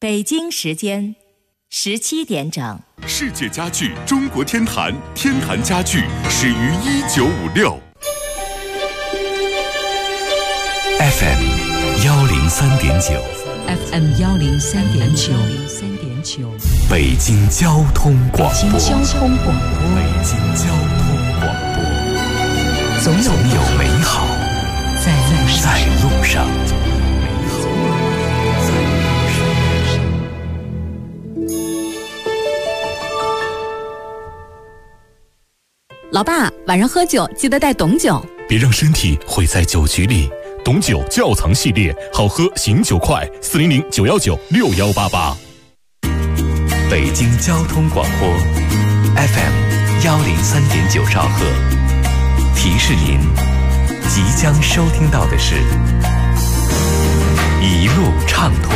北京时间17点整。 世界家具中国天坛，天坛家具始于1956。 FM 103.9 FM 103.9， 北京交通广播。 北京交通广播。总有美好在路上。 老爸，晚上喝酒记得带董酒， 别让身体毁在酒局里。董酒窖藏系列，好喝醒酒快，400-919-6188。 北京交通广播 FM 103.9兆赫，提示您即将收听到的是一路畅通。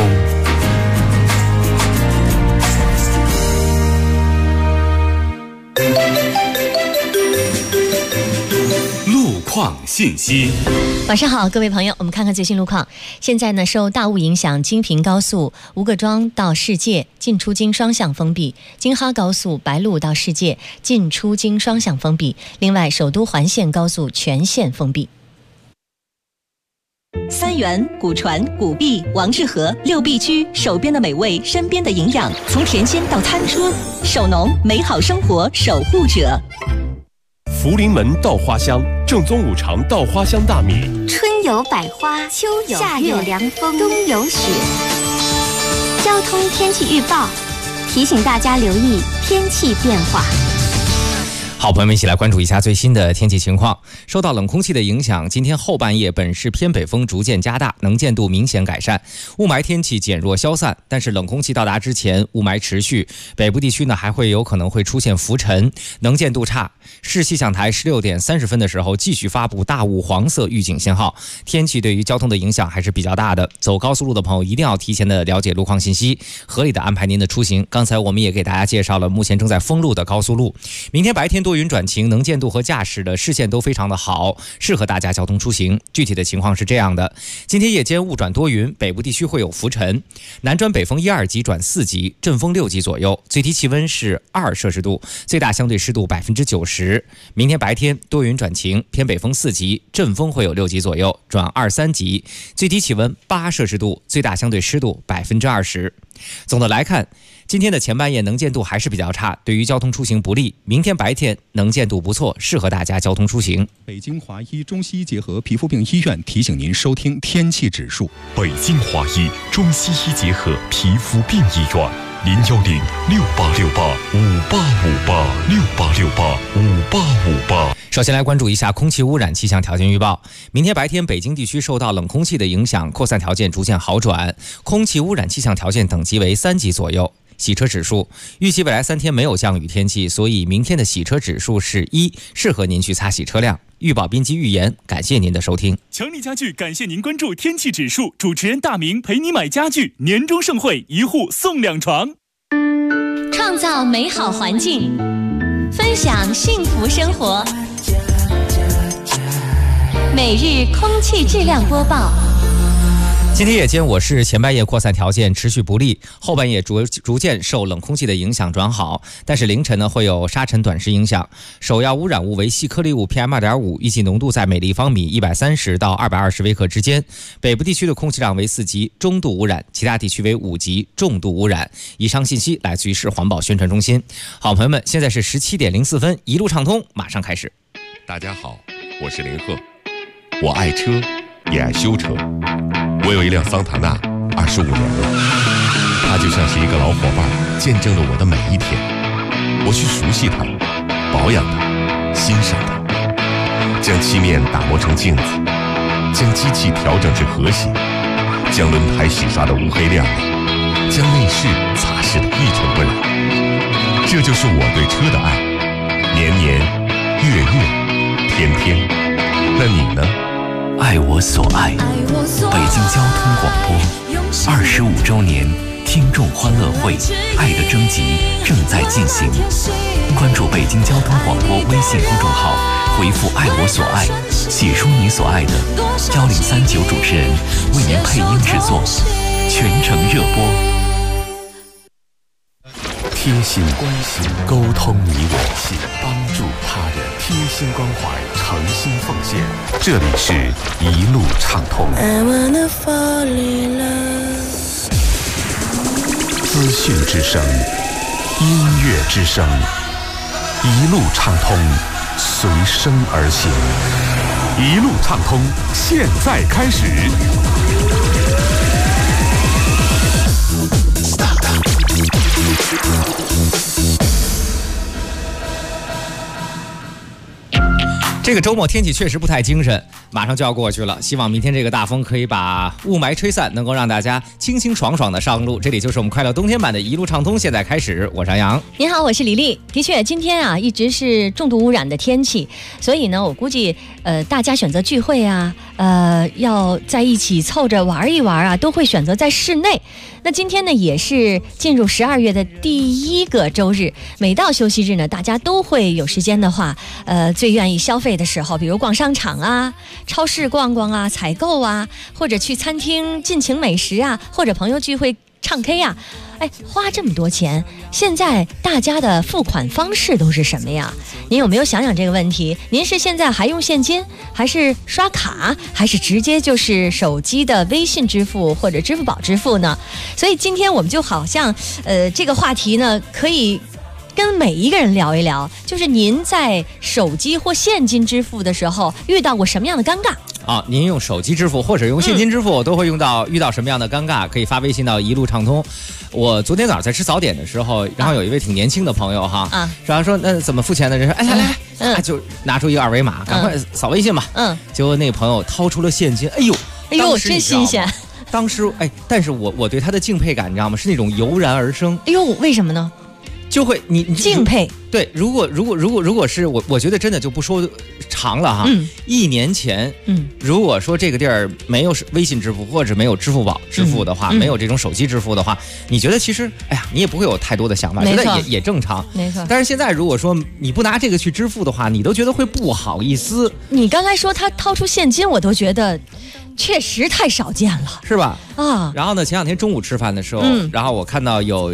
路况信息。 晚上好，各位朋友，我们看看最新路况。现在呢，受大雾影响，京平高速吴各庄到世界进出京双向封闭，京哈高速白鹿到世界进出京双向封闭。另外，首都环线高速全线封闭。 三元、古传、古币、王致和6必居，手边的美味，身边的营养，从甜心到餐桌，手农美好生活守护者。 福临门稻花香，正宗五常稻花香大米。 春有百花，秋有夏有凉风，冬有雪。交通天气预报提醒大家留意天气变化。 好，朋友们一起来关注一下最新的天气情况。受到冷空气的影响，今天后半夜本市偏北风逐渐加大，能见度明显改善，雾霾天气减弱消散，但是冷空气到达之前雾霾持续，北部地区呢还会有可能会出现浮尘，能见度差。市气象台16点30分的时候继续发布大雾黄色预警信号，天气对于交通的影响还是比较大的。走高速路的朋友一定要提前的了解路况信息，合理的安排您的出行。刚才我们也给大家介绍了目前正在封路的高速路。明天白天多云转晴，能见度和驾驶的视线都非常的好，适合大家交通出行。具体的情况是这样的：今天夜间雾转多云，北部地区会有浮尘，南转北风1、2级转4级，阵风6级左右，最低气温是2摄氏度，最大相对湿度90%。明天白天多云转晴，偏北风4级，阵风会有6级左右，转2、3级，最低气温8摄氏度，最大相对湿度20%。总的来看，今天的前半夜能见度还是比较差，对于交通出行不利。明天白天能见度不错，适合大家交通出行。 北京华医中西医结合皮肤病医院提醒您收听天气指数。 北京华医中西医结合皮肤病医院，010-6868-5858，6868-5858。 首先来关注一下空气污染气象条件预报。明天白天北京地区受到冷空气的影响，扩散条件逐渐好转，空气污染气象条件等级为3级左右。洗车指数，预计未来3天没有降雨天气，所以明天的洗车指数是1，适合您去擦洗车辆。预报编辑预言，感谢您的收听。 强力家具感谢您关注天气指数，主持人大明陪你买家具，年终盛会1户送2床。 创造美好环境，分享幸福生活。每日空气质量播报。 今天夜间我市前半夜扩散条件持续不利，后半夜逐渐受冷空气的影响转好，但是凌晨呢会有沙尘短时影响。首要污染物为细颗粒物 PM2.5， 预计浓度在每立方米130到220微克之间。北部地区的空气量为4级，中度污染；其他地区为5级，重度污染。以上信息来自于市环保宣传中心。好，朋友们，现在是17点04分，一路畅通，马上开始。 大家好，我是林鹤，我爱车，也爱修车。我有一辆桑塔纳，25年了，它就像是一个老伙伴，见证了我的每一天。我去熟悉它，保养它，欣赏它，将漆面打磨成镜子，将机器调整至和谐，将轮胎洗刷得乌黑亮丽，将内饰擦拭得一尘不染。这就是我对车的爱，年年，月月，天天。那你呢？ 爱我所爱，北京交通广播25周年听众欢乐会爱的征集正在进行，关注北京交通广播微信公众号，回复爱我所爱，写出你所爱的，1039主持人为您配音制作，全程热播。 贴心关心，沟通你我，帮助他人，贴心关怀，诚心奉献。这里是一路畅通。资讯之声，音乐之声，一路畅通，随声而行。一路畅通，现在开始。 这个周末天气确实不太精神，马上就要过去了。希望明天这个大风可以把雾霾吹散，能够让大家清清爽爽的上路。这里就是我们快乐冬天版的一路畅通，现在开始，我是杨洋。 您好，我是李丽。的确，今天啊一直是重度污染的天气，所以呢，我估计大家选择聚会啊，要在一起凑着玩一玩啊，都会选择在室内。那今天呢，也是进入12月的第一个周日。每到休息日呢，大家都会有时间的话，最愿意消费的时候，比如逛商场啊、超市逛逛啊、采购啊，或者去餐厅尽情美食啊，或者朋友聚会唱 K 啊。哎，花这么多钱，现在大家的付款方式都是什么呀？您有没有想想这个问题？您是现在还用现金，还是刷卡，还是直接就是手机的微信支付或者支付宝支付呢？所以今天我们就好像这个话题呢，可以跟每一个人聊一聊，就是您在手机或现金支付的时候遇到过什么样的尴尬？ 啊，您用手机支付或者用现金支付，都会遇到什么样的尴尬？可以发微信到一路畅通。我昨天早上在吃早点的时候，然后有一位挺年轻的朋友哈，然后说那怎么付钱的？人说哎来，就拿出一个二维码，赶快扫微信吧。结果那个朋友掏出了现金，哎呦， 真新鲜。 当时但是我对他的敬佩感，你知道吗？是那种油然而生。 哎呦，为什么呢？ 就会你敬佩。 对，如果是我觉得真的就不说长了哈。1年前，如果说这个地儿没有微信支付或者没有支付宝支付的话，没有这种手机支付的话，你觉得其实你也不会有太多的想法，觉得也正常。 没错。 但是现在如果说你不拿这个去支付的话，你都觉得会不好意思。 你刚才说他掏出现金，我都觉得确实太少见了， 是吧？ 啊。 然后呢，前两天中午吃饭的时候，然后我看到有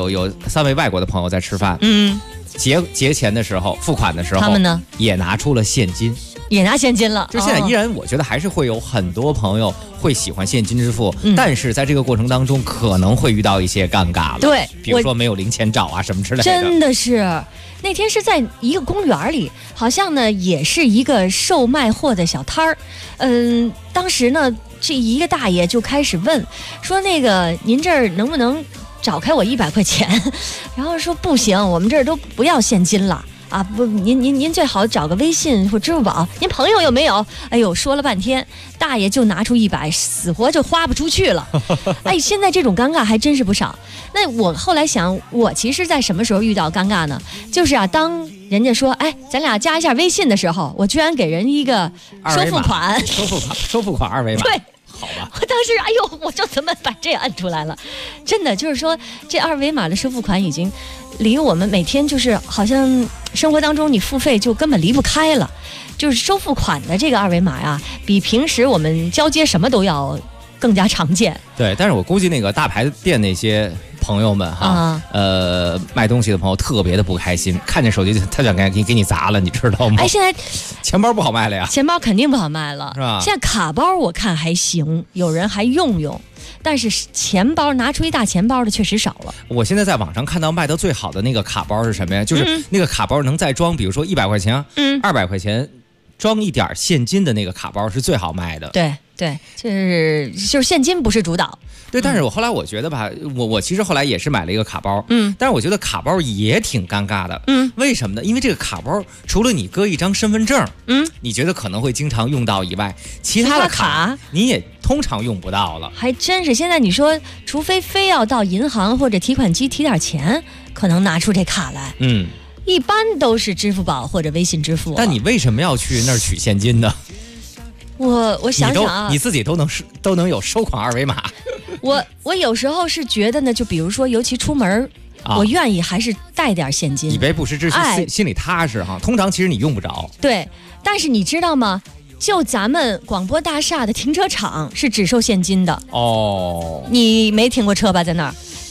3位外国的朋友在吃饭，结钱的时候，付款的时候， 他们呢也拿出了现金， 也拿现金了。 就现在依然，我觉得还是会有很多朋友会喜欢现金支付，但是在这个过程当中可能会遇到一些尴尬了。 对， 比如说没有零钱找啊什么之类的。 真的是，那天是在一个公园里，好像呢也是一个售卖货的小摊儿。当时呢，这一个大爷就开始问说：“那个您这儿能不能找开我100块钱？”然后说不行，我们这儿都不要现金了啊！不，您最好找个微信或支付宝。您朋友有没有？哎呦，说了半天，大爷就拿出100，死活就花不出去了。哎，现在这种尴尬还真是不少。那我后来想，我其实在什么时候遇到尴尬呢？就是当人家说咱俩加一下微信的时候，我居然给人一个收付款二维码。 对。 好吧， 我当时我就怎么把这按出来了？真的就是说，这二维码的收付款已经离我们每天就是好像生活当中你付费就根本离不开了。就是收付款的这个二维码呀，比平时我们交接什么都要更加常见。 对，但是我估计那个大牌店那些朋友们哈，卖东西的朋友特别的不开心，看见手机他想给你砸了，你知道吗？ 现在钱包不好卖了呀， 钱包肯定不好卖了， 是吧？ 现在卡包我看还行，有人还用，但是钱包拿出一大钱包的确实少了。 我现在在网上看到卖的最好的那个卡包是什么呀？就是那个卡包能再装，比如说100块钱，200块钱，装一点现金的那个卡包是最好卖的。 对，就是现金不是主导。 对，但是后来我觉得吧，我其实后来也是买了一个卡包，但是我觉得卡包也挺尴尬的，为什么呢？因为这个卡包除了你搁一张身份证，你觉得可能会经常用到以外，其他的卡你也通常用不到了。 还真是，现在你说，除非要到银行或者提款机提点钱，可能拿出这卡来，一般都是支付宝或者微信支付。 但你为什么要去那儿取现金呢？ 我想想啊， 你自己都能有收款二维码。 我有时候是觉得呢，就比如说，尤其出门，我愿意还是带点现金， 以备不时之需，心里踏实哈。通常其实你用不着。 对，但是你知道吗？就咱们广播大厦的停车场是只收现金的哦。你没停过车吧？在那儿。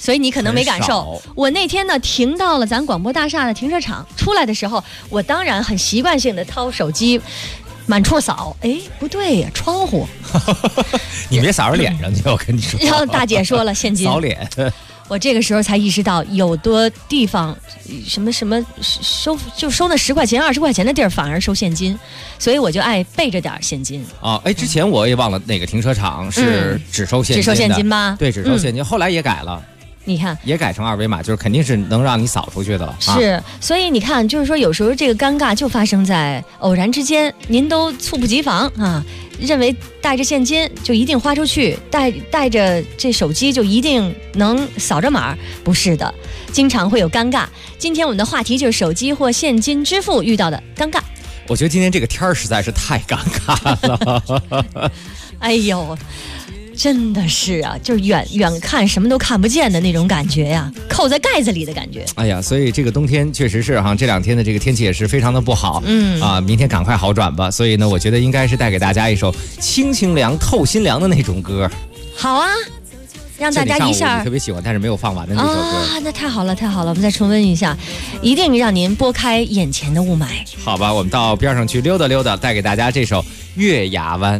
所以你可能没感受。我那天呢停到了咱广播大厦的停车场，出来的时候，我当然很习惯性的掏手机，满处扫。哎，不对呀，窗户。 你别扫着脸上去，我跟你说。 然后大姐说了，现金。 扫脸。 我这个时候才意识到，有的地方什么收那10块钱、20块钱的地儿反而收现金，所以我就爱备着点现金。 哦，哎，之前我也忘了哪个停车场是只收现金的， 只收现金吧？ 对，只收现金，后来也改了。 你看， 也改成2维码，就是肯定是能让你扫出去的了。 是，所以你看，就是说有时候这个尴尬就发生在偶然之间，您都猝不及防啊，认为带着现金就一定花出去，带着这手机就一定能扫着码，不是的，经常会有尴尬。今天我们的话题就是手机或现金支付遇到的尴尬。 我觉得今天这个天儿实在是太尴尬了。 哎呦。真的是啊，就是远看什么都看不见的那种感觉呀，扣在盖子里的感觉。 哎呀，所以这个冬天确实是哈，这2天的这个天气也是非常的不好。明天赶快好转吧。所以呢，我觉得应该是带给大家一首清清凉、透心凉的那种歌。 好啊，让大家一下你特别喜欢，但是没有放完的那首歌啊，那太好了，太好了，我们再重温一下，一定让您拨开眼前的雾霾。 好吧，我们到边上去溜达溜达，带给大家这首《月牙湾》。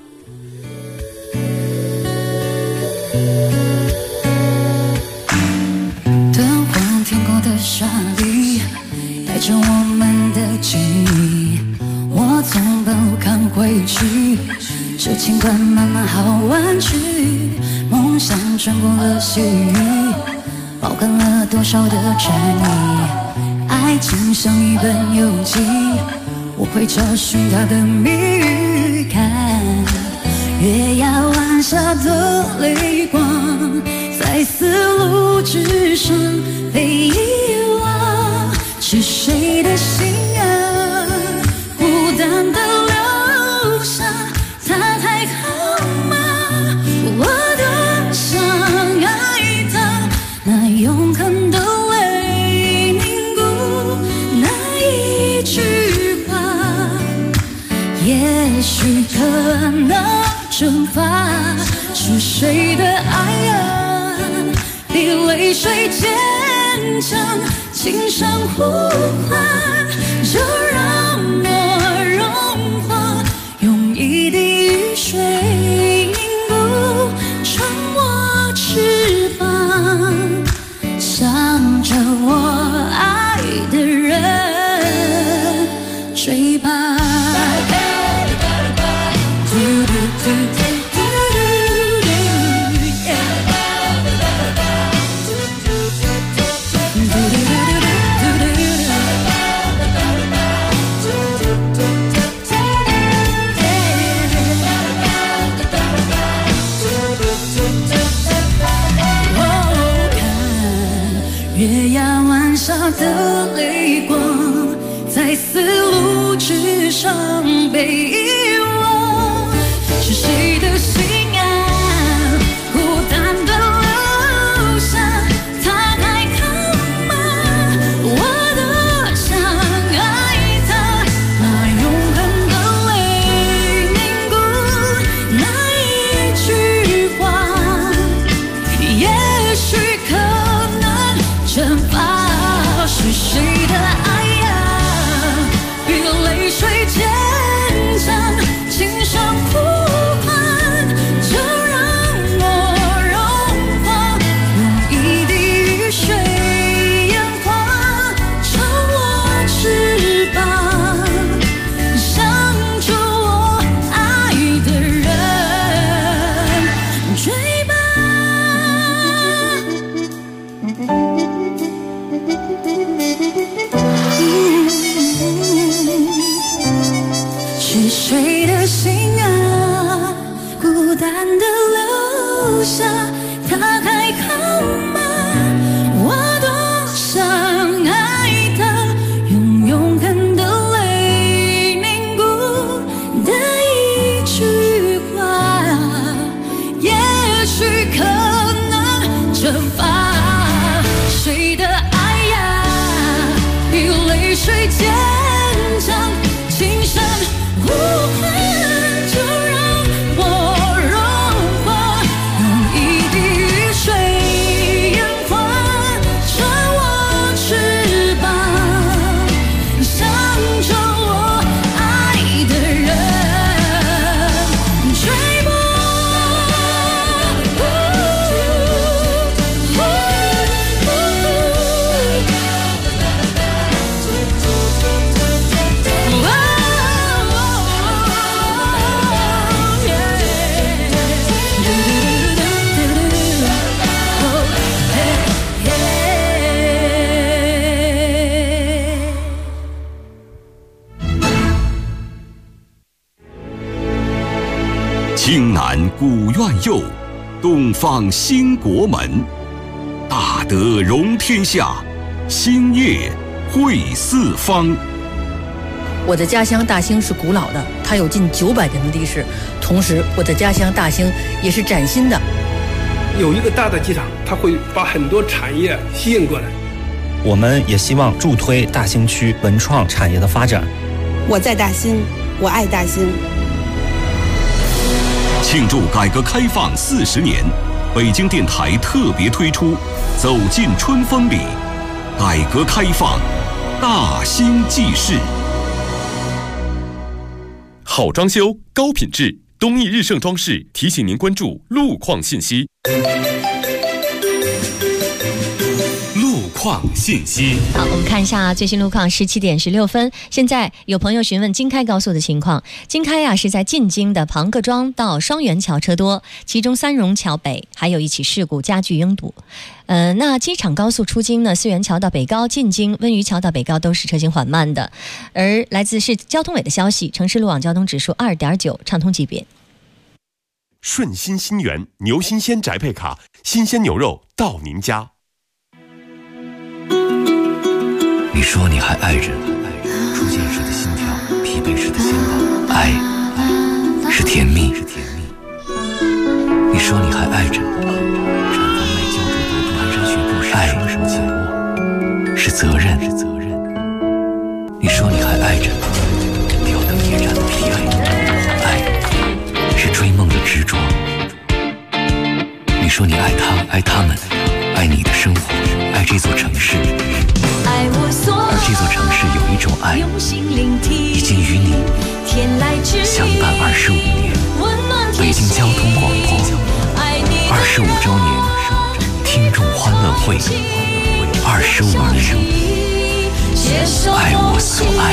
沙砾带着我们的记忆，我从半路看回去，这尽管慢慢好弯曲，梦想穿过了细雨，包含了多少的禅意，爱情像一本游记，我会找寻它的谜语。看月牙湾下的泪光，在丝路之上被遗忘，是谁的心啊？孤单的留下，他还好吗？我多想爱他，那永恒的泪凝固，那一句话，也许可能蒸发，是谁的爱啊？比泪水坚强，轻声呼唤，就让我融化，用一滴雨水凝固成我翅膀，向着我爱的人追吧。月牙湾下的泪光，在丝路之上被遗忘，是谁的心啊？孤单的留下，他还好吗？我多想爱他，那永恒的泪凝固，那一句话，也许可能蒸发，是谁的爱呀？比泪水坚强，轻声呼唤，就让我融化，用一滴雨水眼眶，成我翅膀，向着我爱的人追吧。是谁的心啊？孤单的留下，他还好吗？我多想爱他，用永恒的泪凝固的一句话，也许可能蒸发。谁的爱呀？比泪水坚强，轻声呼唤，就让我融化，用一滴雨水古苑佑，东方兴国门。大德容天下，兴业惠四方。 我的家乡大兴是古老的，它有近900年的历史。同时，我的家乡大兴也是崭新的。 有一个大的机场，它会把很多产业吸引过来。 我们也希望助推大兴区文创产业的发展。 我在大兴，我爱大兴。 庆祝改革开放40年，北京电台特别推出《走进春风里》，改革开放大兴纪事。 好装修，高品质，东义日盛装饰提醒您关注路况信息。 况信息。 好，我们看一下最新路况，17点16分。现在有朋友询问京开高速的情况，京开是在进京的庞各庄到双元桥车多，其中三榕桥北还有一起事故加剧拥堵。那机场高速出京呢，四元桥到北高进京，温榆桥到北高都是车行缓慢的。而来自市交通委的消息，城市路网交通指数2.9，畅通级别。 顺心新源牛新鲜宅配卡，新鲜牛肉到您家。 你说你还爱着，初见时的心跳，疲惫时的心跳，爱是甜蜜。你说你还爱着，产房内胶着朵朵蹒跚学步时双手紧握，是责任。你说你还爱着，吊灯夜战的疲惫，爱是追梦的执着。你说你爱他，爱他们，爱你的生活，爱这座城市。而这座城市有一种爱，已经与你相伴25年。北京交通广播25周年听众欢乐会，25年，爱我所爱。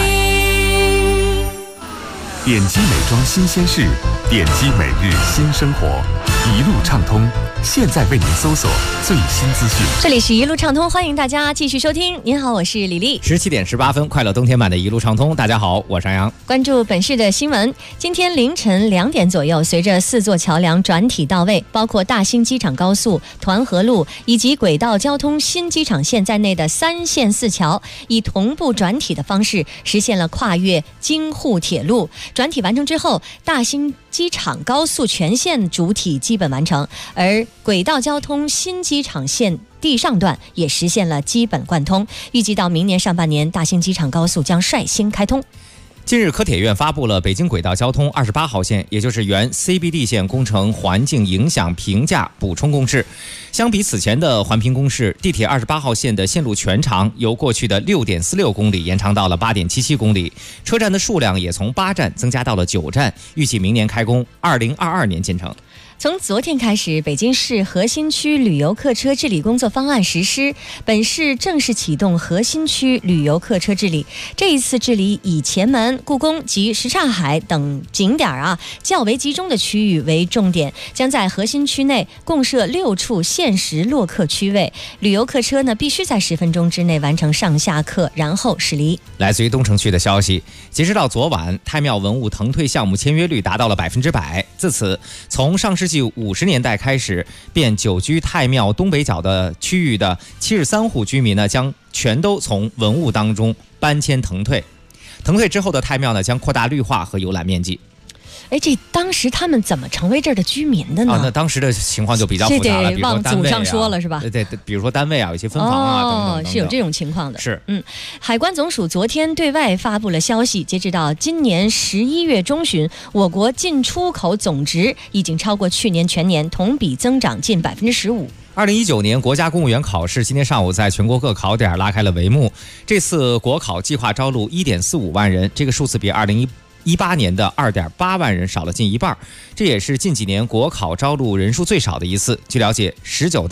点击美妆新鲜事，点击每日新生活，一路畅通。现在为您搜索最新资讯。 这里是一路畅通，欢迎大家继续收听。您好，我是李丽。 17点18分，快乐冬天版的一路畅通。大家好，我是杨洋。 关注本市的新闻。今天凌晨2点左右，随着4座桥梁转体到位，包括大兴机场高速、团河路以及轨道交通新机场线在内的3线4桥，以同步转体的方式实现了跨越京沪铁路。转体完成之后，大兴机场高速全线主体基本完成，而轨道交通新机场线地上段也实现了基本贯通，预计到明年上半年，大兴机场高速将率先开通。 近日，科铁院发布了北京轨道交通28号线，也就是原 CBD 线工程环境影响评价补充公示。相比此前的环评公示，地铁28号线的线路全长由过去的6.46公里延长到了8.77公里，车站的数量也从8站增加到了9站，预计明年开工，2022年建成。 从昨天开始，北京市核心区旅游客车治理工作方案实施，本市正式启动核心区旅游客车治理。这一次治理以前门、故宫及什刹海等景点较为集中的区域为重点，将在核心区内共设6处限时落客区位。旅游客车必须在10分钟之内完成上下客，然后驶离。 来自于东城区的消息，截止到昨晚，太庙文物腾退项目签约率达到了100%。自此，从上世纪50年代开始，便久居太庙东北角的区域的73户居民将全都从文物当中搬迁腾退。腾退之后的太庙将扩大绿化和游览面积。 这当时他们怎么成为这儿的居民的呢？ 那当时的情况就比较复杂了， 这得往祖上说了是吧？ 对，比如说单位有一些分房等等， 是有这种情况的。 是， 海关总署昨天对外发布了消息，截止到今年11月中旬，我国进出口总值已经超过去年全年，同比增长近15%。 2019年国家公务员考试今天上午在全国各考点拉开了帷幕。这次国考计划招录1.45万人，这个数字比2018年的2.8万人少了近一半，这也是近几年国考招录人数最少的一次。据了解，19大成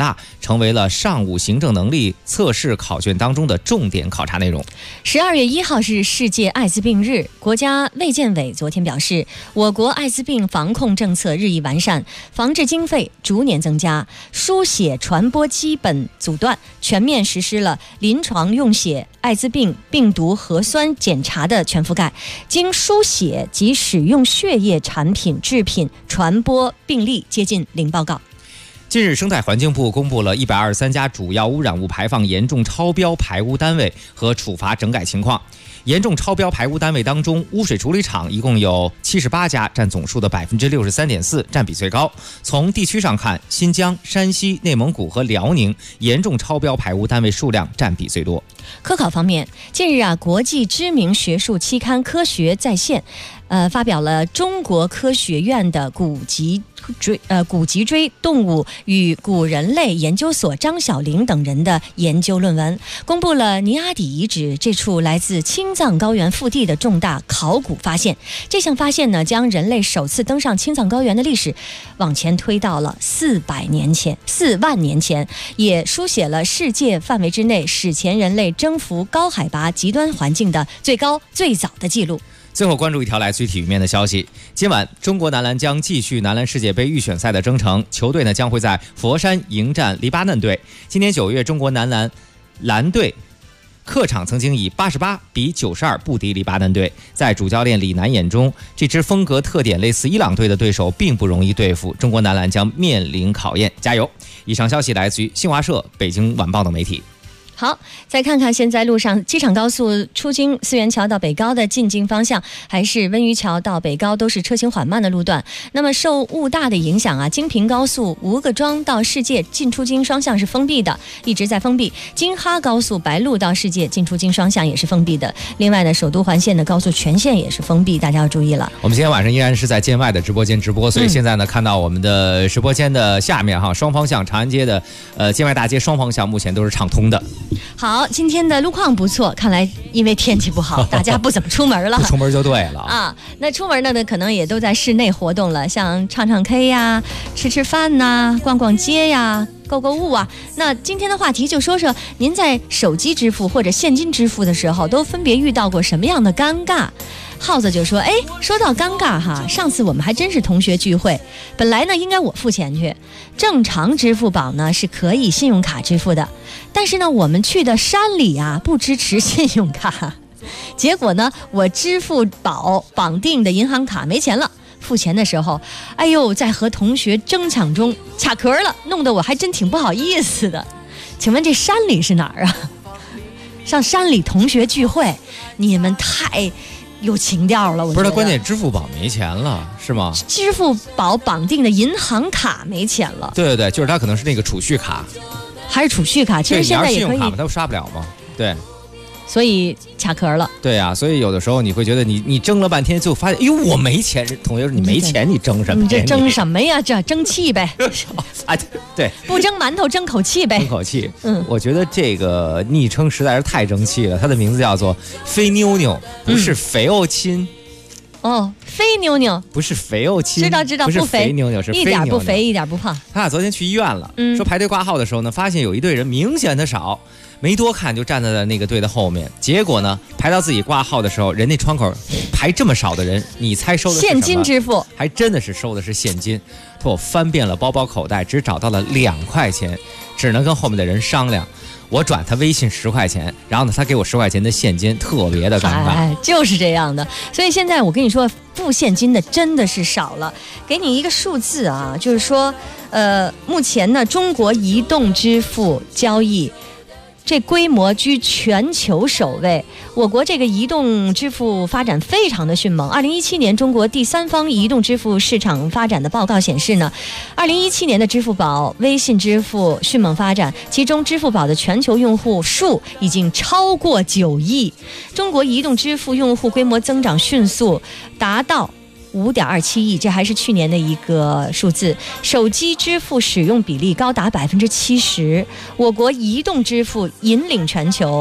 成为了上午行政能力测试考卷当中的重点考察内容。 12月1号是世界艾滋病日，国家卫健委昨天表示，我国艾滋病防控政策日益完善，防治经费逐年增加，输血传播基本阻断，全面实施了临床用血艾滋病病毒核酸检查的全覆盖，经输血及使用血液产品制品传播病例接近零报告。 近日，生态环境部公布了123家主要污染物排放严重超标排污单位和处罚整改情况。严重超标排污单位当中，污水处理厂一共有78家，占总数的63.4%，占比最高。从地区上看，新疆、山西、内蒙古和辽宁严重超标排污单位数量占比最多。 科考方面，近日国际知名学术期刊《科学在线》发表了中国科学院的古脊椎动物与古人类研究所张晓玲等人的研究论文，公布了尼阿底遗址这处来自青藏高原腹地的重大考古发现。这项发现呢，将人类首次登上青藏高原的历史往前推到了4万年前，也书写了世界范围之内史前人类征服高海拔极端环境的最高最早的记录。 最后关注一条来自于体育面的消息，今晚中国男篮将继续男篮世界杯预选赛的征程，球队呢将会在佛山迎战黎巴嫩队。今年9月，中国男篮队客场曾经以88-92不敌黎巴嫩队。在主教练李楠眼中，这支风格特点类似伊朗队的对手并不容易对付，中国男篮将面临考验，加油！以上消息来自于新华社、北京晚报等媒体。 好，再看看现在路上，机场高速出京四元桥到北高的进京方向，还是温榆桥到北高都是车行缓慢的路段。那么受雾大的影响京平高速吴各庄到世界进出京双向是封闭的，一直在封闭。京哈高速白鹿到世界进出京双向也是封闭的。另外呢，首都环线的高速全线也是封闭，大家要注意了。 我们今天晚上依然是在建外的直播间直播，所以现在呢，看到我们的直播间的下面双方向长安街的建外大街双方向目前都是畅通的。 好，今天的路况不错，看来因为天气不好，大家不怎么出门了。 不出门就对了啊。那出门呢，可能也都在室内活动了，像唱唱 K 呀、吃饭呐、逛逛街呀、购物啊。那今天的话题就说说您在手机支付或者现金支付的时候，都分别遇到过什么样的尴尬？耗子就说，说到尴尬上次我们还真是同学聚会，本来呢应该我付钱去，正常支付宝呢是可以信用卡支付的，但是呢我们去的山里不支持信用卡，结果呢我支付宝绑定的银行卡没钱了，付钱的时候在和同学争抢中卡壳了，弄得我还真挺不好意思的。请问这山里是哪儿啊？上山里同学聚会，你们太有情调了，我觉得。 不是，关键支付宝没钱了是吗？ 支付宝绑定的银行卡没钱了。 对对对，就是它可能是那个储蓄卡， 还是储蓄卡？其实现在也可以。 信用卡嘛，它刷不了嘛。对。 所以卡壳了。 对呀，所以有的时候你会觉得你争了半天，就发现，我没钱。同学说你没钱，你争什么？ 你这争什么呀？这争气呗。 对， 不争馒头争口气呗。 争口气。我觉得这个昵称实在是太争气了。它的名字叫做飞妞妞，不是肥欧亲。 飞妞妞不是肥欧亲， 知道， 不是肥妞妞，是一点不肥，一点不胖。 他俩昨天去医院了，说排队挂号的时候呢，发现有一队人明显的少，没多看就站在那个队的后面。结果呢，排到自己挂号的时候，人那窗口排这么少的人，你猜收的是什么？ 现金支付， 还真的是收的是现金。我翻遍了包包口袋，只找到了2块钱，只能跟后面的人商量。我转他微信10块钱，然后呢，他给我10块钱的现金，特别的尴尬。 就是这样的。所以现在我跟你说，付现金的真的是少了。给你一个数字就是说，目前呢，中国移动支付交易这规模居全球首位。我国这个移动支付发展非常的迅猛。2017年中国第三方移动支付市场发展的报告显示呢，2017年的支付宝、微信支付迅猛发展，其中支付宝的全球用户数已经超过9亿。中国移动支付用户规模增长迅速，达到5.27亿，这还是去年的一个数字。手机支付使用比例高达70%，我国移动支付引领全球。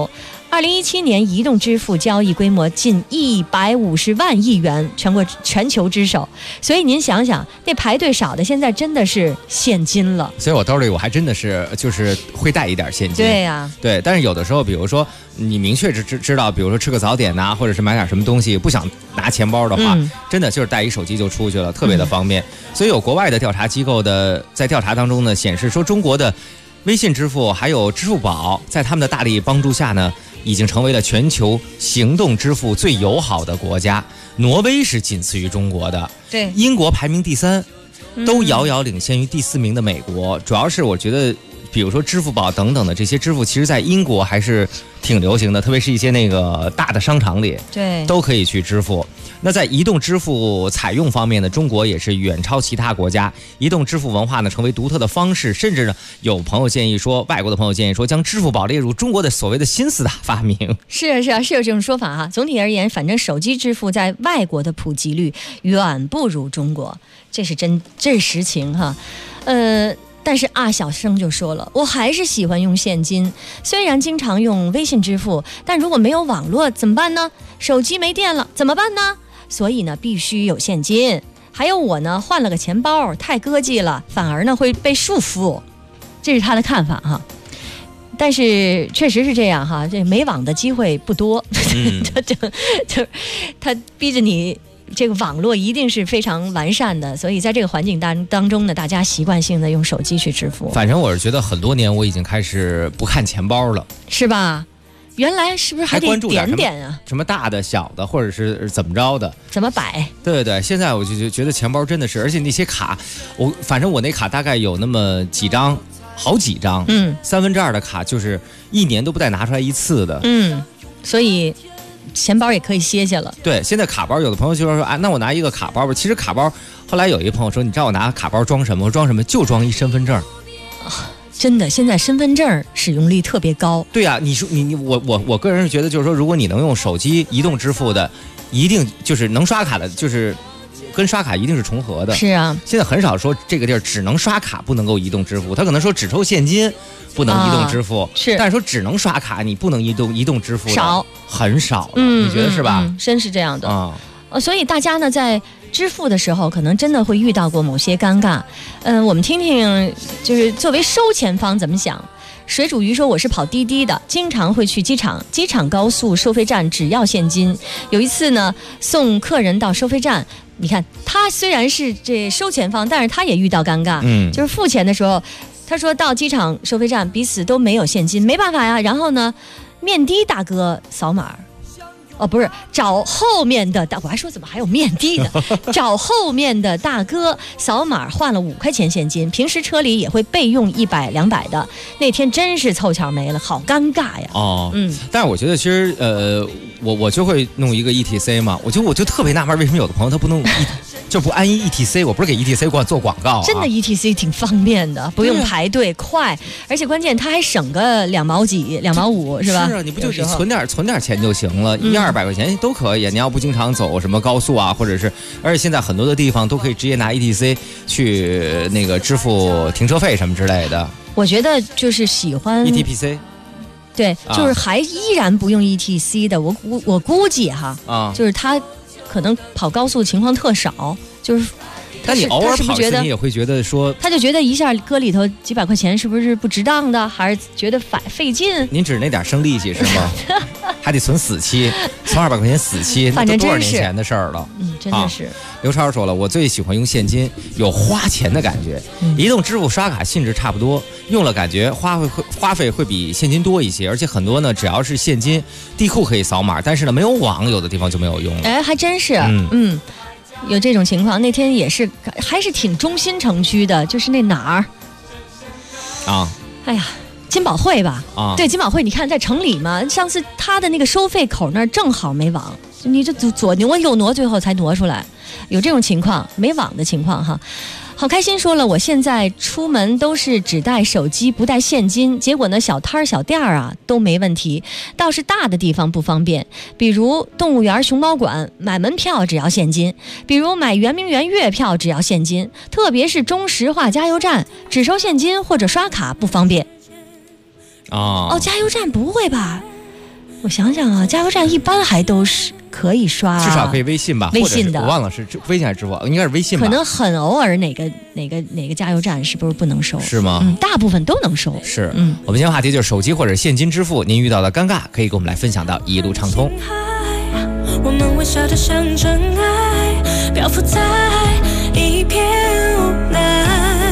2017年移动支付交易规模近150万亿元，全球之首。所以您想想，那排队少的现在真的是现金了。 所以我兜里我还真的是就是会带一点现金。 对呀， 对。但是有的时候，比如说你明确知道，比如说吃个早点呐，或者是买点什么东西，不想拿钱包的话，真的就是带一手机就出去了，特别的方便。所以有国外的调查机构在调查当中呢，显示说中国的微信支付还有支付宝，在他们的大力帮助下呢，已经成为了全球行动支付最友好的国家。挪威是仅次于中国的， 对， 英国排名第3，都遥遥领先于第4名的美国。主要是我觉得，比如说支付宝等等的这些支付，其实在英国还是挺流行的，特别是一些那个大的商场里， 对， 都可以去支付。那在移动支付采用方面呢，中国也是远超其他国家。移动支付文化呢，成为独特的方式，甚至呢，有朋友建议说，外国的朋友建议说，将支付宝列入中国的所谓的新4大发明。 是啊，是有这种说法哈。总体而言，反正手机支付在外国的普及率远不如中国，这是实情哈。但是小生就说了，我还是喜欢用现金，虽然经常用微信支付，但如果没有网络怎么办呢？手机没电了怎么办呢？所以呢，必须有现金。还有我呢，换了个钱包，太哥记了，反而呢会被束缚。这是他的看法哈。但是确实是这样哈，这没网的机会不多，他逼着你。这个网络一定是非常完善的，所以在这个环境当中呢，大家习惯性的用手机去支付。 反正我是觉得很多年我已经开始不看钱包了， 是吧？原来是不是还得点点啊？ 什么大的、小的，或者是怎么着的？ 怎么摆？ 对，现在我就觉得钱包真的是，而且那些卡，反正我那卡大概有那么几张，好几张，2/3的卡就是1年都不带拿出来一次的， 所以。钱包也可以歇歇了。 对，现在卡包有的朋友就说那我拿一个卡包吧。其实卡包，后来有一个朋友说，你知道我拿卡包装什么？我装什么？就装一身份证。 真的，现在身份证使用率特别高。 对啊，你说我个人是觉得，就是说，如果你能用手机移动支付的，一定就是能刷卡的，就是跟刷卡一定是重合的。 是啊， 现在很少说这个地儿只能刷卡不能够移动支付，他可能说只抽现金。不能移动支付， 是， 但是说只能刷卡，你不能移动支付少， 很少了，你觉得是吧？ 真是这样的所以大家呢在支付的时候，可能真的会遇到过某些尴尬。我们听听，就是作为收钱方怎么想。水煮鱼说，我是跑滴滴的，经常会去机场高速收费站只要现金。有一次呢，送客人到收费站，你看他虽然是这收钱方，但是他也遇到尴尬，就是付钱的时候。他说到机场收费站，彼此都没有现金，没办法呀。然后呢，面的大哥扫码，不是找后面的我还说怎么还有面的呢？找后面的大哥扫码换了5块钱现金。平时车里也会备用100、200的。那天真是凑巧没了，好尴尬呀。 但是我觉得其实我就会弄一个 ETC 嘛，我就特别纳闷，为什么有的朋友他不弄就不安一 ETC， 我不是给 ETC 做广告真的 ETC 挺方便的，不用排队，快，而且关键它还省个2毛几、2毛5，是吧？ 是啊，你不就存点钱就行了，100-200块钱都可以。你要不经常走什么高速啊，或者是，而且现在很多的地方都可以直接拿 ETC 去那个支付停车费什么之类的。 我觉得就是喜欢 ETPC。 对，就是还依然不用 ETC 的，我估计哈，就是他可能跑高速情况特少，就是。 但你偶尔跑一次，你也会觉得说， 他就觉得一下搁里头几百块钱是不是不值当的，还是觉得费劲？ 您指那点生利息是吗？还得存死期，存200块钱死期，那都多少年前的事儿了。 真的是。 刘超说了，我最喜欢用现金，有花钱的感觉。移动支付刷卡性质差不多，用了感觉花费会比现金多一些，而且很多呢，只要是现金，地库可以扫码，但是呢没有网，有的地方就没有用了。 哎，还真是，有这种情况。那天也是，还是挺中心城区的，就是那哪儿哎呀，金宝汇吧？对，金宝汇，你看在城里嘛，上次他的那个收费口那儿正好没网，你这左挪右挪，最后才挪出来，有这种情况，没网的情况哈。好开心说了，我现在出门都是只带手机不带现金，结果呢小摊小店啊都没问题，倒是大的地方不方便，比如动物园熊猫馆买门票只要现金，比如买圆明园月票只要现金，特别是中石化加油站只收现金或者刷卡不方便。加油站不会吧？ 我想想啊，加油站一般还都是可以刷， 至少可以微信吧？ 微信的， 我忘了是微信还是支付宝，应该是微信吧？ 可能很偶尔哪个加油站是不是不能收？ 是吗？ 大部分都能收。 是，我们今天话题就是手机或者现金支付，您遇到的尴尬可以跟我们来分享到一路畅通。 我们微笑得像真爱，漂浮在一片无奈。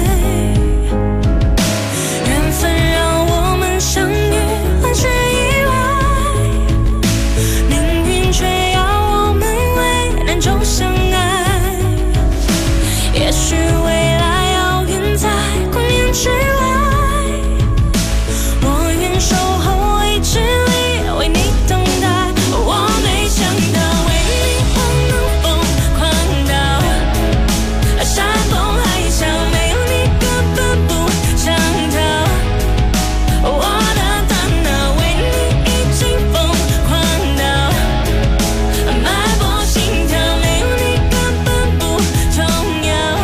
缘分让我们相遇，很是意外。命运却要我们为难中相爱。也许未来遥远在光年之外，我愿守候未知里，为你等待。我没想到为你我能疯狂到山崩海啸，没有你根本不想逃。我的大脑为你已经疯狂到脉搏心跳，没有你根本不重要。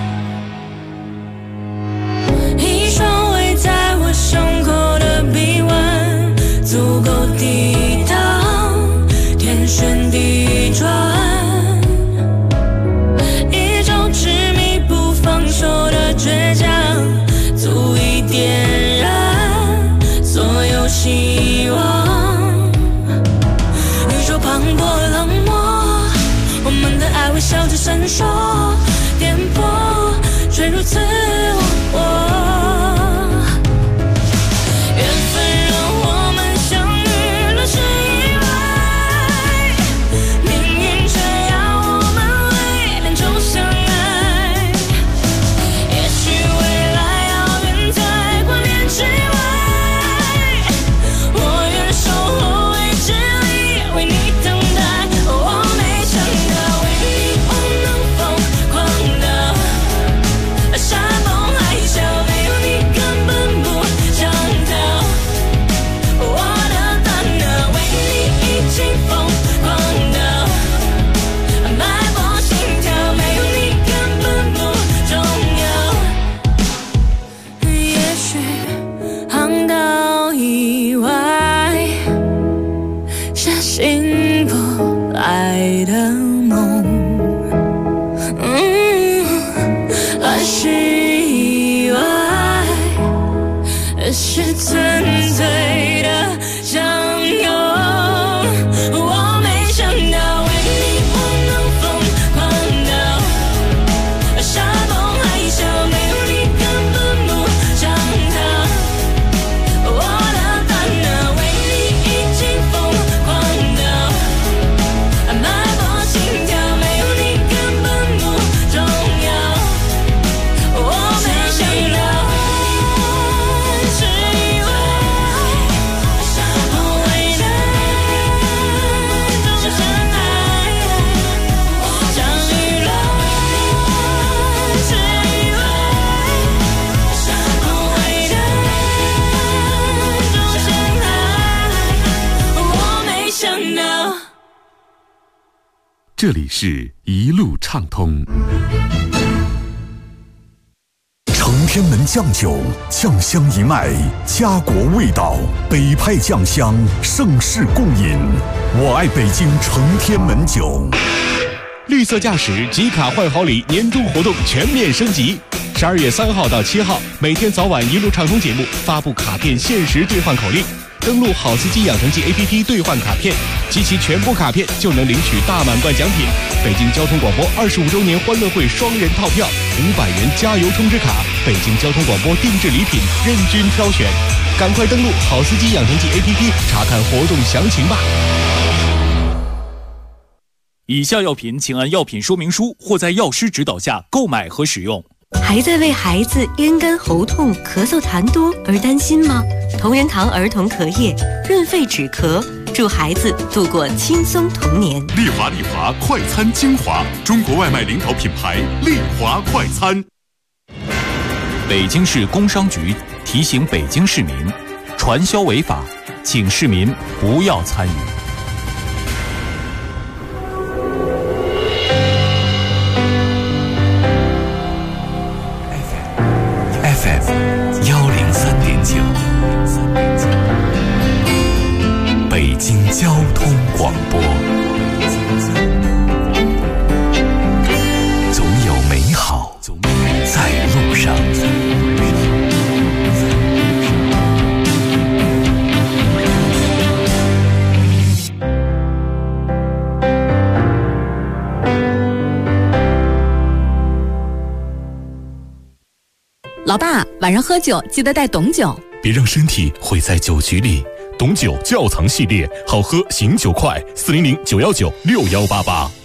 一双围在我胸口的臂弯，足够抵挡天旋地转，一种执迷不放手的倔强，足以点燃所有希望。宇宙磅礴冷漠，我们的爱微笑着闪烁，颠簸却如此我。缘分让我们相遇，乱世意外，命运却要我们为难中相爱。也许未来遥远在光年之外，我愿守候未知里，为你等待。我没想到为你我能疯狂到山崩海啸，没有你根本不想逃。我的大脑为你已经疯狂到脉搏心跳，没有你根本不重要。也许航道以外是醒不来的梦，乱世以外是纯粹的相拥。我没想到为你我能疯狂到山崩海啸，没有你根本不想逃。我的大脑为你已经疯狂到脉搏心跳，没有你根本不重要。我没想到是意外，为难中相爱，相遇了是意外，为难中相爱，我没想到。 这里是一路畅通。 承天门酱酒，酱香一脉，家国味道，北派酱香，盛世共饮。我爱北京承天门酒。 绿色驾驶集卡换好礼年终活动全面升级，12月3号到7号，每天早晚一路畅通节目发布卡片限时兑换口令，登录好司机养成记 APP 兑换卡片，集齐全部卡片就能领取大满贯奖品。北京交通广播25周年欢乐会双人套票，500元加油充值卡，北京交通广播定制礼品任君挑选，赶快登录好司机养成记 APP 查看活动详情吧。 以下药品请按药品说明书或在药师指导下购买和使用。 还在为孩子咽干喉痛、咳嗽痰多而担心吗？同仁堂儿童咳液润肺止咳，祝孩子度过轻松童年。 丽华快餐精华，中国外卖领导品牌丽华快餐。 北京市工商局提醒北京市民，传销违法，请市民不要参与。 FM 103.9，北京交通广播，总有美好在路上。 老爸，晚上喝酒记得带董酒， 别让身体毁在酒局里。董酒窖藏系列，好喝醒酒快，400-919-6188。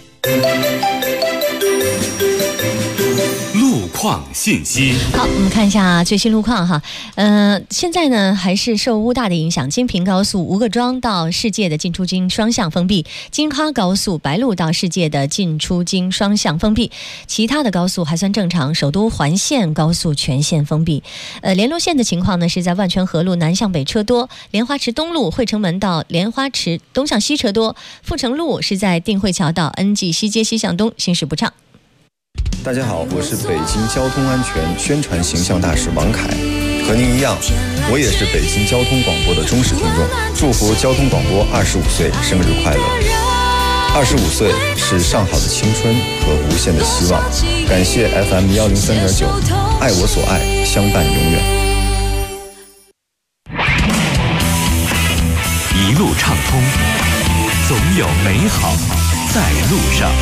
路况信息。 好，我们看一下最新路况哈。现在呢还是受乌大的影响，京平高速吴各庄到世界的进出京双向封闭，京哈高速白鹿到世界的进出京双向封闭，其他的高速还算正常，首都环线高速全线封闭。联络线的情况呢是在万泉河路南向北车多，莲花池东路汇成门到莲花池东向西车多，阜成路是在定慧桥到恩济西街西向东行驶不畅。 大家好，我是北京交通安全宣传形象大使王凯，和您一样，我也是北京交通广播的忠实听众，祝福交通广播25岁生日快乐！25岁是上好的青春和无限的希望，感谢 FM 103.9，爱我所爱，相伴永远。 一路畅通，总有美好在路上。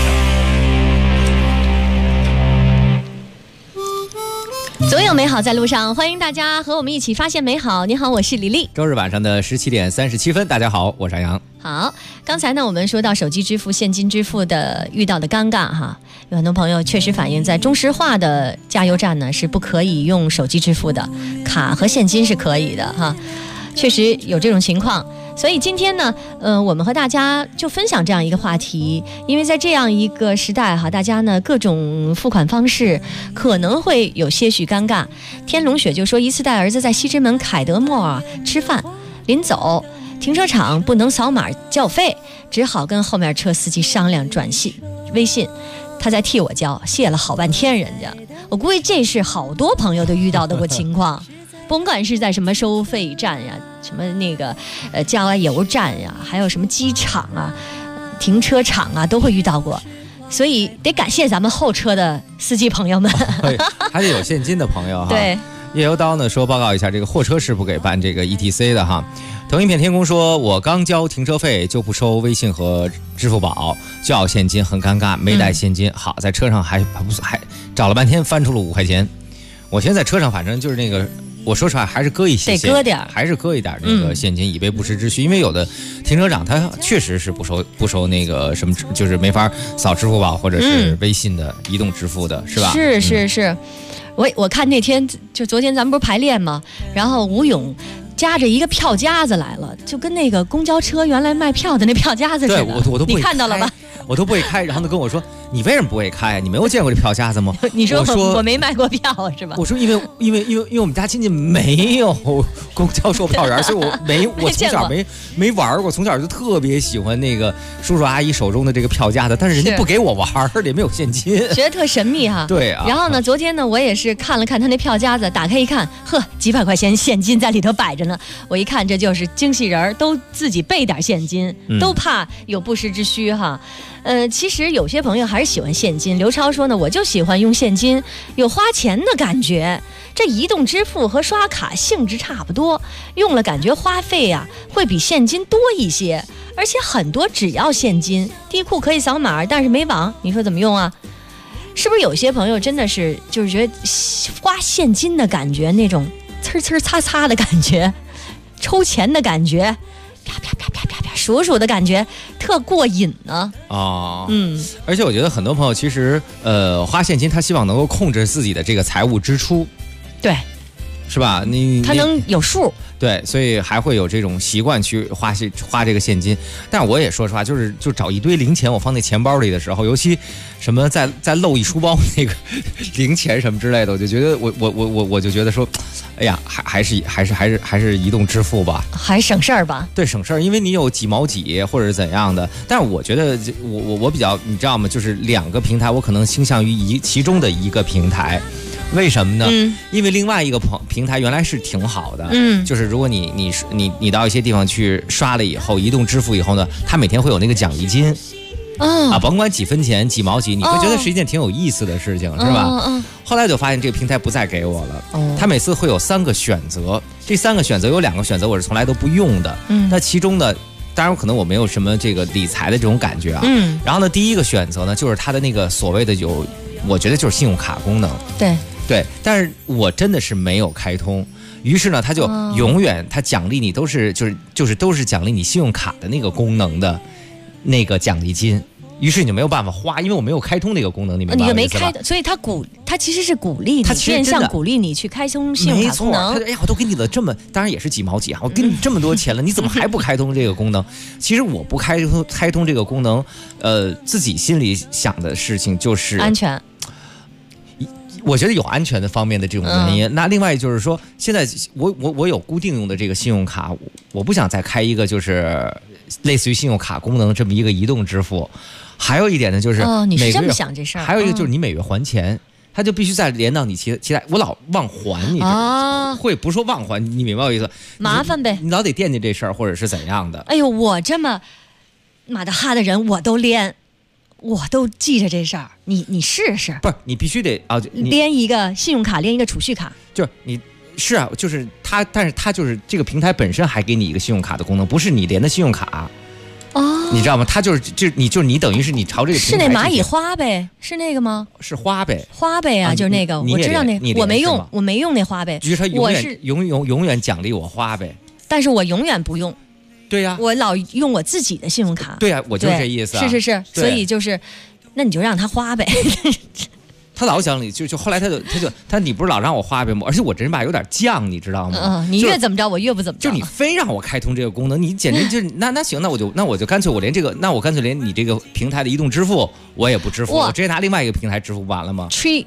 总有美好在路上，欢迎大家和我们一起发现美好。你好，我是李丽。 周日晚上的17:37，大家好，我是杨洋。 好，刚才呢我们说到手机支付、现金支付的遇到的尴尬哈，有很多朋友确实反映在中石化的加油站呢是不可以用手机支付的，卡和现金是可以的哈，确实有这种情况。所以今天呢，我们和大家就分享这样一个话题，因为在这样一个时代哈，大家呢各种付款方式可能会有些许尴尬。天龙雪就说，一次带儿子在西直门凯德莫吃饭，临走停车场不能扫码交费，只好跟后面车司机商量转微信，他在替我交，谢了好半天人家。我估计这是好多朋友都遇到的过情况。甭管是在什么收费站呀，什么那个加油站呀，还有什么机场啊、停车场啊，都会遇到过。所以得感谢咱们后车的司机朋友们， 还得有现金的朋友哈。 对， 夜游刀呢说，报告一下，这个货车是不给办这个 ETC 的哈。腾一片天空说，我刚交停车费就不收微信和支付宝，就要现金，很尴尬，没带现金。好，在车上还找了半天，翻出了5块钱。我现在在车上反正就是那个。我说实话，还是搁一些， 得搁点， 还是搁一点那个现金，以备不时之需。因为有的停车场它确实是不收那个什么，就是没法扫支付宝或者是微信的移动支付的，是吧？ 是。我看那天就昨天咱们不是排练吗？然后吴勇夹着一个票夹子来了，就跟那个公交车原来卖票的那票夹子似的。 对，我都不会， 你看到了吧？ 我都不会开，然后他跟我说：“你为什么不会开？你没有见过这票夹子吗？” 你说我没卖过票是吧？ 我说因为我们家亲戚没有公交售票员，所以我从小没玩过，从小就特别喜欢那个叔叔阿姨手中的这个票夹子，但是人家不给我玩，也没有现金， 觉得特神秘哈。 对啊。 然后呢，昨天呢，我也是看了看他那票夹子，打开一看，呵，几百块钱现金在里头摆着呢。我一看，这就是精细人都自己备点现金，都怕有不时之需哈。其实有些朋友还是喜欢现金。刘超说呢，我就喜欢用现金，有花钱的感觉。这移动支付和刷卡性质差不多，用了感觉花费啊会比现金多一些，而且很多只要现金，地库可以扫码，但是没网，你说怎么用啊？是不是有些朋友真的是就是觉得花现金的感觉，那种呲呲擦擦的感觉，抽钱的感觉，啪啪啪啪啪啪数的感觉特过瘾呢。 而且我觉得很多朋友其实花现金，他希望能够控制自己的这个财务支出， 对， 是吧？ 他能有数， 对，所以还会有这种习惯去花这个现金。但我也说实话，就找一堆零钱，我放在钱包里的时候，尤其什么再漏一书包那个零钱什么之类的，我就觉得我就觉得说，哎呀，还是移动支付吧， 还省事儿吧？ 对，省事儿，因为你有几毛几或者是怎样的。但是我觉得我比较，你知道吗？就是2个平台，我可能倾向于其中的一个平台。 为什么呢？因为另外一个平台原来是挺好的，就是如果你到一些地方去刷了以后，移动支付以后呢，它每天会有那个奖励金。甭管几分钱几毛几，你会觉得是一件挺有意思的事情，是吧？后来就发现这个平台不再给我了，他每次会有3个选择，这3个选择有2个选择我是从来都不用的，那其中呢，当然可能我没有什么这个理财的这种感觉啊，然后呢，第一个选择呢，就是它的那个所谓的我觉得就是信用卡功能，对，但是我真的是没有开通。于是呢，他就永远他奖励你都是都是奖励你信用卡的那个功能的那个奖励金，于是你就没有办法花，因为我没有开通那个功能，你明白吗？ 你没开，所以他其实是鼓励你，变相鼓励你去开通信用卡功能。 哎呀，我都给你了这么，当然也是几毛几啊，我给你这么多钱了，你怎么还不开通这个功能？其实我不开通这个功能，自己心里想的事情就是安全。 我觉得有安全的方面的这种原因。那另外就是说，现在我有固定用的这个信用卡，我不想再开一个就是类似于信用卡功能这么一个移动支付。还有一点呢，就是你是这么想这事儿。 还有一个就是你每月还钱，它就必须再连到你其他，我老忘还你会不说忘还，你明白我意思？ 麻烦呗， 你老得惦记这事儿，或者是怎样的？ 哎呦，我这么马的哈的人，我都记着这事儿，你试试。 不是，你必须得连一个信用卡，连一个储蓄卡。 就是你是啊，就是它，但是它就是这个平台本身还给你一个信用卡的功能，不是你连的信用卡。你知道吗？它就是你等于是你朝这个平台是那蚂蚁花呗，是那个吗？ 是花呗， 花呗啊，就是那个，我知道那我没用，我没用那花呗。 就是它永远奖励我花呗， 但是我永远不用。 对呀， 我老用我自己的信用卡。 对呀，我就是这意思。 是，所以就是，那你就让他花呗。 他老奖励，就后来你不是老让我花呗吗？而且我这人吧有点犟，你知道吗？ 你越怎么着我越不怎么着。 就你非让我开通这个功能，你简直就那行，那我就干脆我连这个，那我干脆连你这个平台的移动支付我也不支付，我直接拿另外一个平台支付不完了吗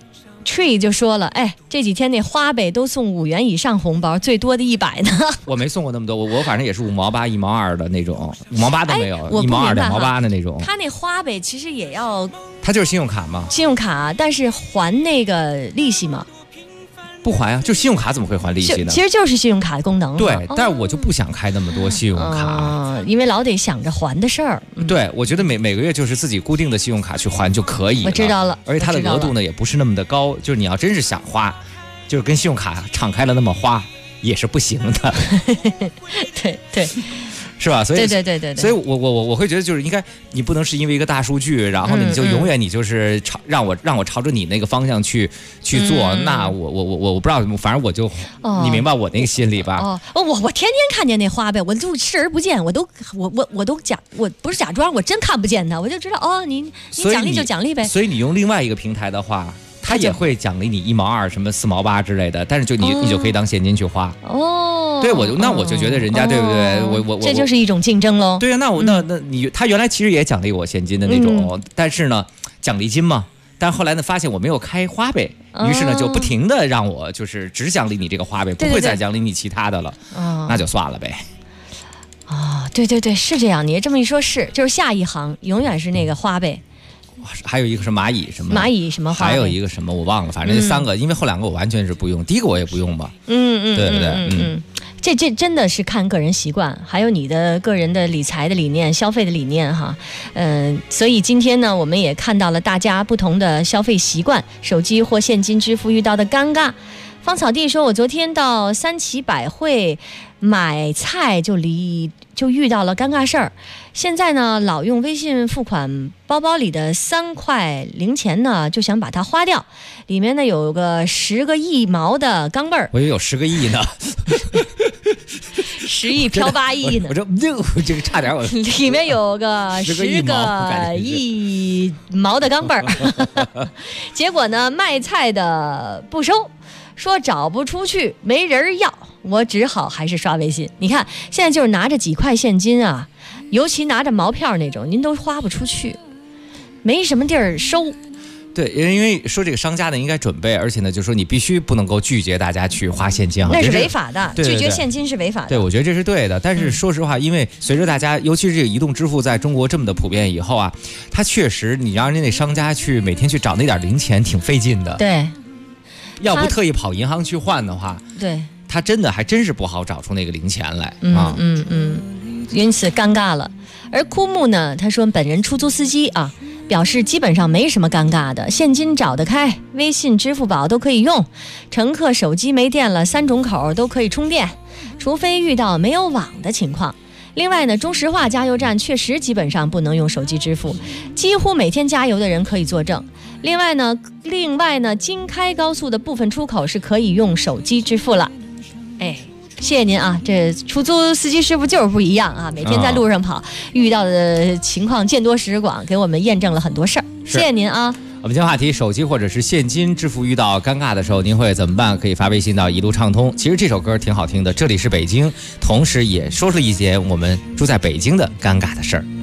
？Tree 就说了，哎，这几天那花呗都送5元以上红包，最多的100呢。 我没送过那么多，我反正也是5毛8、1毛2的那种，5毛8都没有，1毛2、2毛8的那种。 他那花呗其实也要， 他就是信用卡嘛， 信用卡，但是还那个利息吗？ 不还啊，就信用卡怎么会还利息呢？ 其实就是信用卡的功能。 对，但是我就不想开那么多信用卡， 因为老得想着还的事儿。 对，我觉得每个月就是自己固定的信用卡去还就可以了。 我知道了， 而且它的额度呢也不是那么的高，就是你要真是想花，就是跟信用卡敞开了那么花也是不行的。 对。 是吧？所以对， 所以我会觉得就是应该，你不能是因为一个大数据，然后呢你就永远你就是让我朝着你那个方向去做，那我不知道，反正我就你明白我那个心理吧？ 我天天看见那花呗，我就视而不见，我都我不是假装，我真看不见它，我就知道你奖励就奖励呗。 所以你用另外一个平台的话，它也会奖励你1毛2什么4毛8之类的，但是就你就可以当现金去花。对，我就觉得人家对不对？我这就是一种竞争喽。 对呀，他原来其实也奖励我现金的那种，但是呢奖励金嘛，但后来呢发现我没有开花呗，于是呢就不停的让我就是只奖励你这个花呗，不会再奖励你其他的了，那就算了呗。 对，是这样。你这么一说，就是下一行永远是那个花呗。 还有一个是蚂蚁什么花呗，还有一个什么我忘了，反正这3个，因为后2个我完全是不用，第一个我也不用吧。对不对？ 这真的是看个人习惯，还有你的个人的理财的理念、消费的理念哈。所以今天呢，我们也看到了大家不同的消费习惯，手机或现金支付遇到的尴尬。芳草地说，我昨天到三旗百汇买菜就遇到了尴尬事儿。现在呢，老用微信付款，包包里的3块零钱呢，就想把它花掉，里面呢有个10个1毛的钢镚儿。 我以为有10个亿呢。 10亿飘8亿呢。 我这个差点里面有个10个1毛的钢镚儿。结果呢，卖菜的不收，说找不出去，没人要，我只好还是刷微信。你看现在就是拿着几块现金啊，尤其拿着毛票那种，您都花不出去，没什么地儿收。 对，因为说这个商家呢应该准备，而且呢就说你必须不能够拒绝大家去花现金， 那是违法的。 对， 拒绝现金是违法的。 对，我觉得这是对的。但是说实话，因为随着大家，尤其是这个移动支付在中国这么的普遍以后啊，它确实你让人家那商家去每天去找那点零钱挺费劲的。 对。 要不特意跑银行去换的话， 对， 他真的还真是不好找出那个零钱来啊。 因此尴尬了。而枯木呢，他说本人出租司机啊，表示基本上没什么尴尬的，现金找得开，微信、支付宝都可以用，乘客手机没电了，3种口都可以充电，除非遇到没有网的情况。另外呢，中石化加油站确实基本上不能用手机支付，几乎每天加油的人可以作证。另外呢，京开高速的部分出口是可以用手机支付了。哎，谢谢您啊，这出租司机师傅就是不一样啊，每天在路上跑，遇到的情况见多识广，给我们验证了很多事儿。谢谢您啊。 我们今天话题，手机或者是现金支付遇到尴尬的时候，您会怎么办？可以发微信到一路畅通。其实这首歌挺好听的，这里是北京，同时也说了一件我们住在北京的尴尬的事儿。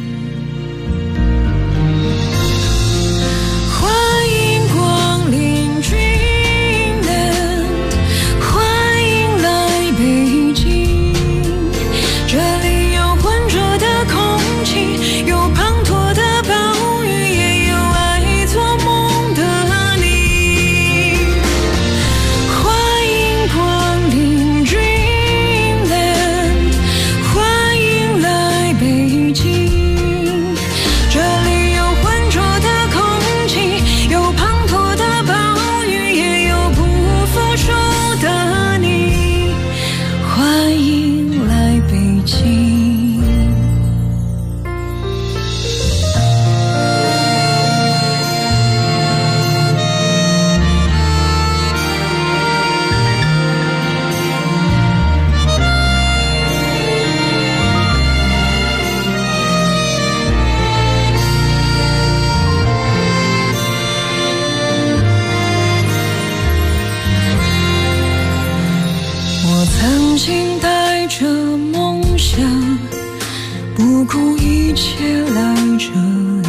不顾一切来这里，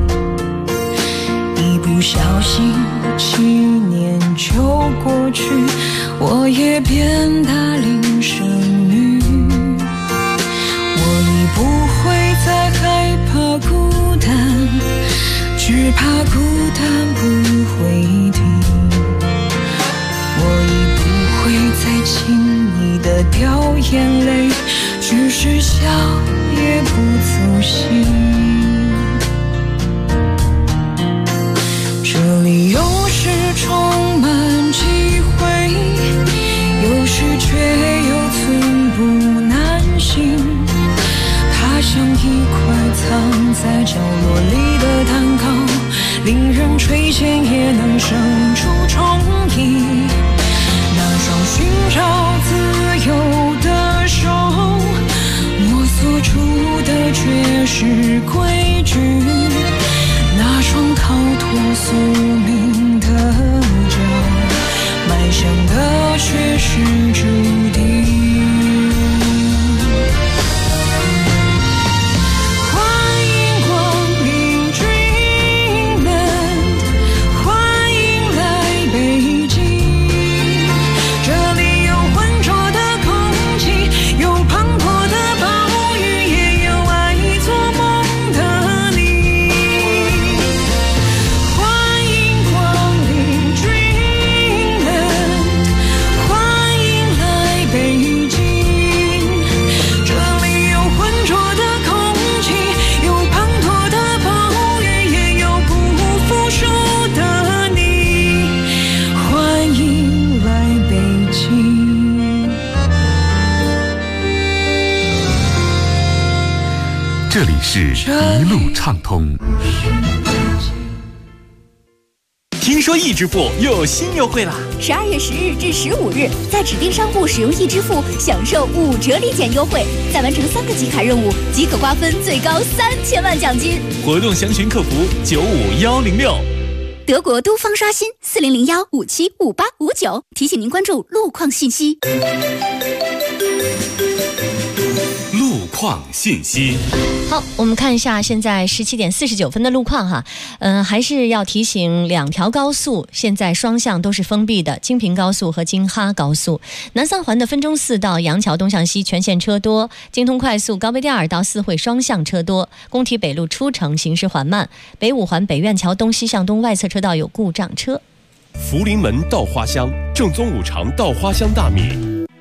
一不小心7年就过去，我也变大龄剩女，我已不会再害怕孤单，只怕孤单不会停，我已不会再轻易的掉眼泪，只是笑也不走心，这里有时充满机会，有时却又寸步难行，它像一块藏在角落里的蛋糕，令人垂涎也能生出憧憬，那双寻找自由的手摸索出的却是规矩，那双逃脱宿命的脚，迈向的却是注定。 这里是一路畅通。 听说易支付又有新优惠啦 ！12月10日至15日，在指定商铺使用易支付，享受5折立减优惠，再完成3个集卡任务，即可瓜分最高3000万奖金。 活动详询客服95106。 德国都方刷新4001575859，提醒您关注路况信息。 路况信息。 好，我们看一下现在17点49分的路况哈。还是要提醒2条高速现在双向都是封闭的，京平高速和京哈高速。南三环的分钟寺到杨桥东向西全线车多，京通快速高碑店到四惠双向车多，工体北路出城行驶缓慢，北五环北苑桥东西向东外侧车道有故障车。 福临门稻花香，正宗五常稻花香大米。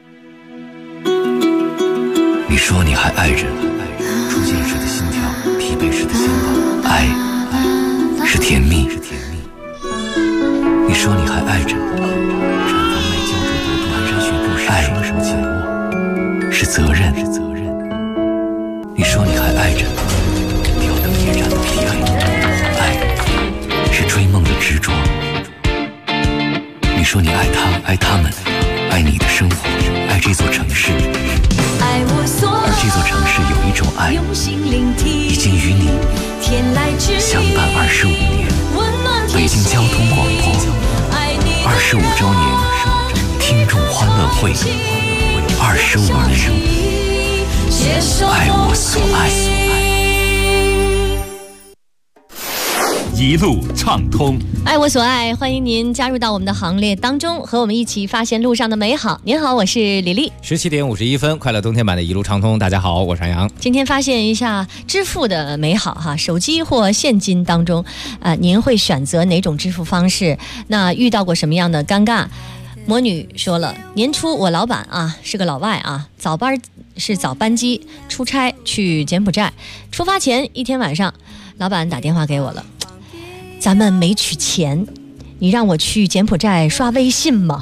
你说你还爱着，初见时的心跳，疲惫时的心动，爱是甜蜜。你说你还爱着，产房内胶着朵蹒跚学步时双手紧握，是责任。你说你还爱着，挑灯夜战的疲惫，爱是追梦的执着。你说你爱他，爱他们，爱你的生活，爱这座城市。而这座城市有一种爱，已经与你相伴25年。北京交通广播25周年听众欢乐会，25年，爱我所爱。 一路畅通， 爱我所爱，欢迎您加入到我们的行列当中，和我们一起发现路上的美好。您好，我是李丽。 17点51分，快乐冬天版的一路畅通。大家好，我是杨洋。 今天发现一下支付的美好哈，手机或现金当中，您会选择哪种支付方式？那遇到过什么样的尴尬？魔女说了，年初我老板啊是个老外啊，早班机出差去柬埔寨，出发前一天晚上，老板打电话给我了。咱们没取钱，你让我去柬埔寨刷微信吗？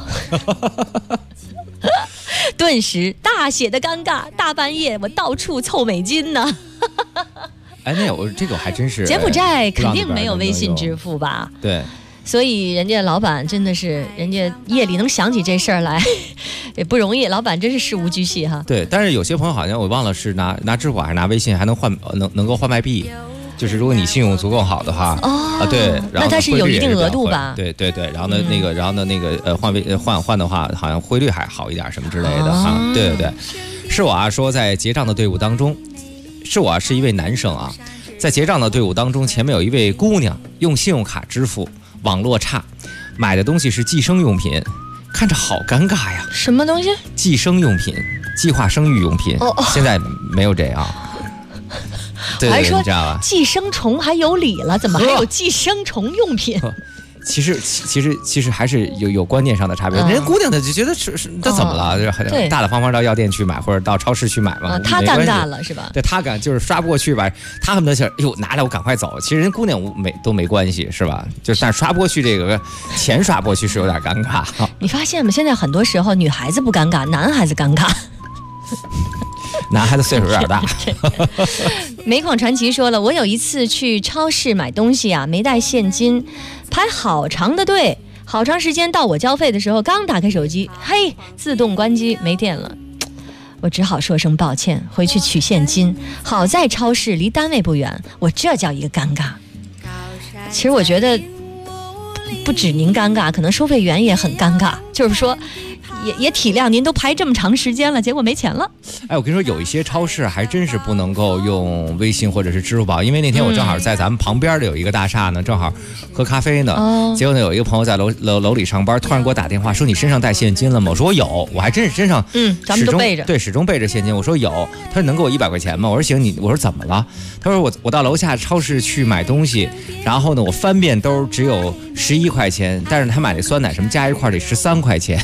顿时大写的尴尬，大半夜我到处凑美金呢。 哎，那我这个还真是， 柬埔寨肯定没有微信支付吧？ 对， 所以人家老板真的是，人家夜里能想起这事儿来，也不容易。老板真是事无巨细哈。 对，但是有些朋友好像我忘了是拿支付宝还是拿微信，还能换能够换卖币。就是如果你信用足够好的话，对，然后那它是有一定额度吧？ 对，然后呢，换的话，好像汇率还好一点什么之类的哈。对，是我啊说在结账的队伍当中，是一位男生啊，在结账的队伍当中，前面有一位姑娘用信用卡支付，网络差，买的东西是计生用品，看着好尴尬呀。 什么东西？ 计生用品，计划生育用品，现在没有这样。对， 还说你知道吧？ 寄生虫还有理了，怎么还有寄生虫用品？ 其实还是有观念上的差别。人家姑娘呢就觉得是这怎么了？就是大大方方到药店去买或者到超市去买嘛。 她尴尬了是吧？ 对，她就是刷不过去吧，她恨不得想哟拿来我赶快走。其实人姑娘都没关系是吧？就是但刷不过去这个钱刷不过去是有点尴尬。 你发现吗？现在很多时候女孩子不尴尬，男孩子尴尬。 男孩子岁数有点大。 煤矿传奇说了，我有一次去超市买东西啊，没带现金，排好长的队，好长时间到我交费的时候，刚打开手机，嘿，自动关机，没电了。我只好说声抱歉，回去取现金。好在超市离单位不远，我这叫一个尴尬。其实我觉得不止您尴尬，可能收费员也很尴尬，就是说也体谅您都排这么长时间了，结果没钱了。 哎，我跟你说，有一些超市还真是不能够用微信或者是支付宝，因为那天我正好在咱们旁边的有一个大厦呢，正好喝咖啡呢。结果呢，有一个朋友在楼里上班，突然给我打电话说：“你身上带现金了吗？”我说：“我有，我还真是身上咱们都背着， 对，始终背着现金。”我说：“有。”他说：“能给我100块钱吗？”我说：“行。”我说：“怎么了？”他说：“我到楼下超市去买东西，然后呢，我翻遍兜只有11块钱，但是他买那酸奶什么加一块得13块钱。”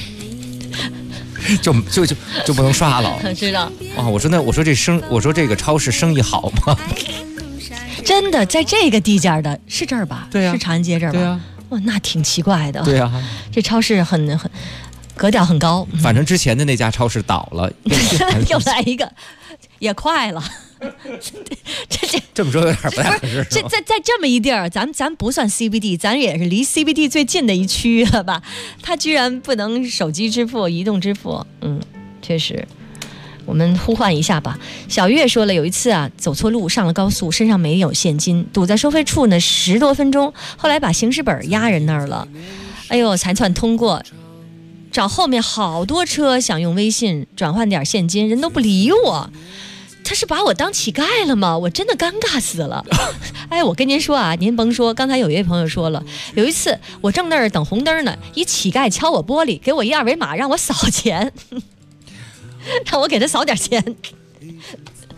就不能刷了， 知道啊？我说这个超市生意好吗？ 真的，在这个地界的是这儿吧？ 对呀， 是长安街这儿吧？ 对呀， 哇，那挺奇怪的。 对呀， 这超市很格调很高。 反正之前的那家超市倒了， 又来一个，也快了。 这么说有点不太合适。 在这么一地儿，咱不算 CBD， 咱也是离 CBD 最近的一区了吧？他居然不能手机支付、移动支付，确实。我们呼唤一下吧。小月说了，有一次啊，走错路上了高速，身上没有现金，堵在收费处呢10多分钟，后来把行驶本压人那儿了，哎呦，才算通过。找后面好多车想用微信转换点现金，人都不理我。他是把我当乞丐了吗？我真的尴尬死了。哎，我跟您说啊，您甭说，刚才有一位朋友说了，有一次我正那儿等红灯呢，一乞丐敲我玻璃，给我一2维码让我扫钱，让我给他扫点钱。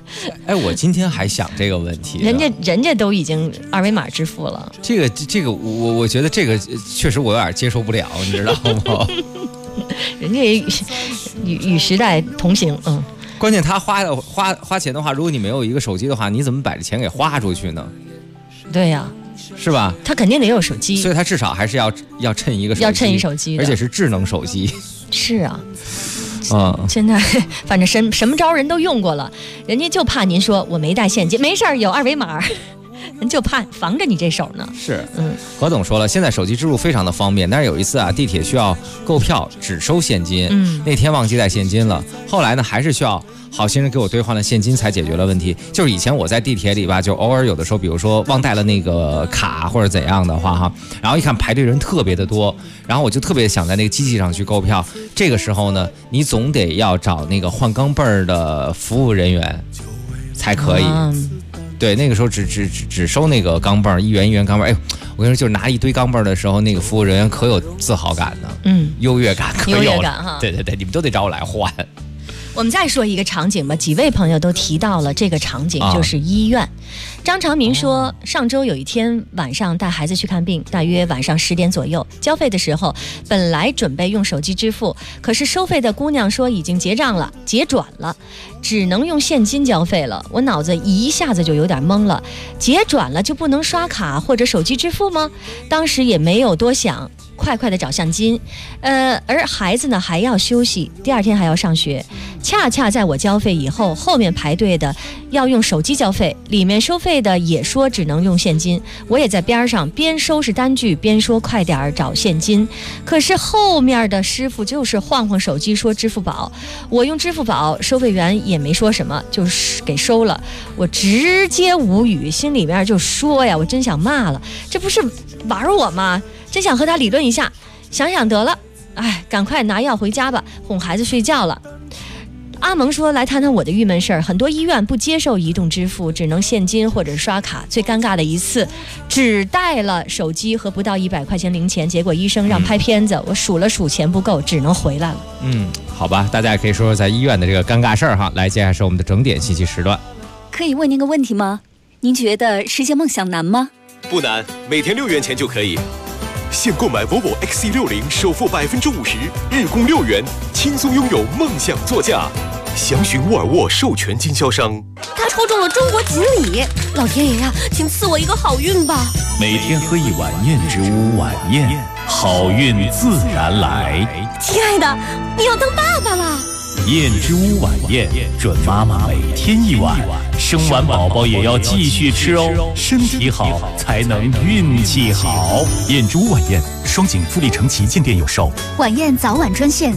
哎，我今天还想这个问题， 人家都已经二维码支付了。 这个，我觉得这个确实我有点接受不了，你知道吗？ 人家与时代同行， 关键他花钱的话，如果你没有一个手机的话，你怎么把这钱给花出去呢？ 对呀。 是吧？ 他肯定得有手机， 所以他至少还是要趁一个手机， 要趁一手机， 而且是智能手机。 是啊，现在反正什么招人都用过了，人家就怕您说我没带现金，没事儿有二维码，人就怕防着你这手呢。 是，何总说了，现在手机支付非常的方便，但是有一次啊，地铁需要购票只收现金，那天忘记带现金了，后来呢还是需要好心人给我兑换了现金才解决了问题。就是以前我在地铁里吧，就偶尔有的时候，比如说忘带了那个卡或者怎样的话哈，然后一看排队人特别的多，然后我就特别想在那个机器上去购票。这个时候呢，你总得要找那个换钢镚儿的服务人员才可以。对，那个时候只收那个钢镚儿，1元1元钢镚儿。哎，我跟你说，就是拿一堆钢镚儿的时候，那个服务人员可有自豪感呢，优越感可有了。优越感哈，对，你们都得找我来换。 我们再说一个场景吧，几位朋友都提到了这个场景，就是医院。张长明说，上周有一天晚上带孩子去看病，大约晚上10点左右，交费的时候本来准备用手机支付，可是收费的姑娘说已经结账了，结转了，只能用现金交费了。我脑子一下子就有点懵了，结转了就不能刷卡或者手机支付吗？当时也没有多想，快的找现金，而孩子呢还要休息，第二天还要上学。恰恰在我交费以后，后面排队的要用手机交费，里面收费的也说只能用现金。我也在边上边收拾单据边说快点找现金，可是后面的师傅就是晃手机说支付宝，我用支付宝，收费员也没说什么，就是给收了。我直接无语，心里面就说呀，我真想骂了，这不是玩我吗？真想和他理论一下，想得了，赶快拿药回家吧，哄孩子睡觉了。阿蒙说，来谈谈我的郁闷事儿，很多医院不接受移动支付，只能现金或者刷卡。最尴尬的一次，只带了手机和不到100块钱零钱，结果医生让拍片子，我数了数钱不够，只能回来了。 好吧，大家也可以说说在医院的这个尴尬事儿哈。来，接下来是我们的整点信息时段。 可以问您个问题吗？您觉得实现梦想难吗？ 不难，每天6元钱就可以。现购买 Volvo XC60，首付50%，日供6元，轻松拥有梦想座驾。详询沃尔沃授权经销商。 他抽中了中国锦鲤，老天爷呀，请赐我一个好运吧！ 每天喝一碗燕之屋晚宴，好运自然来。 亲爱的，你要当爸爸了。 燕之屋晚宴，准妈妈每天1碗，生完宝宝也要继续吃哦，身体好才能运气好。燕之屋晚宴，双井富力城旗舰店有售。 晚宴早晚专线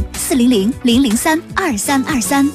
400-003-2323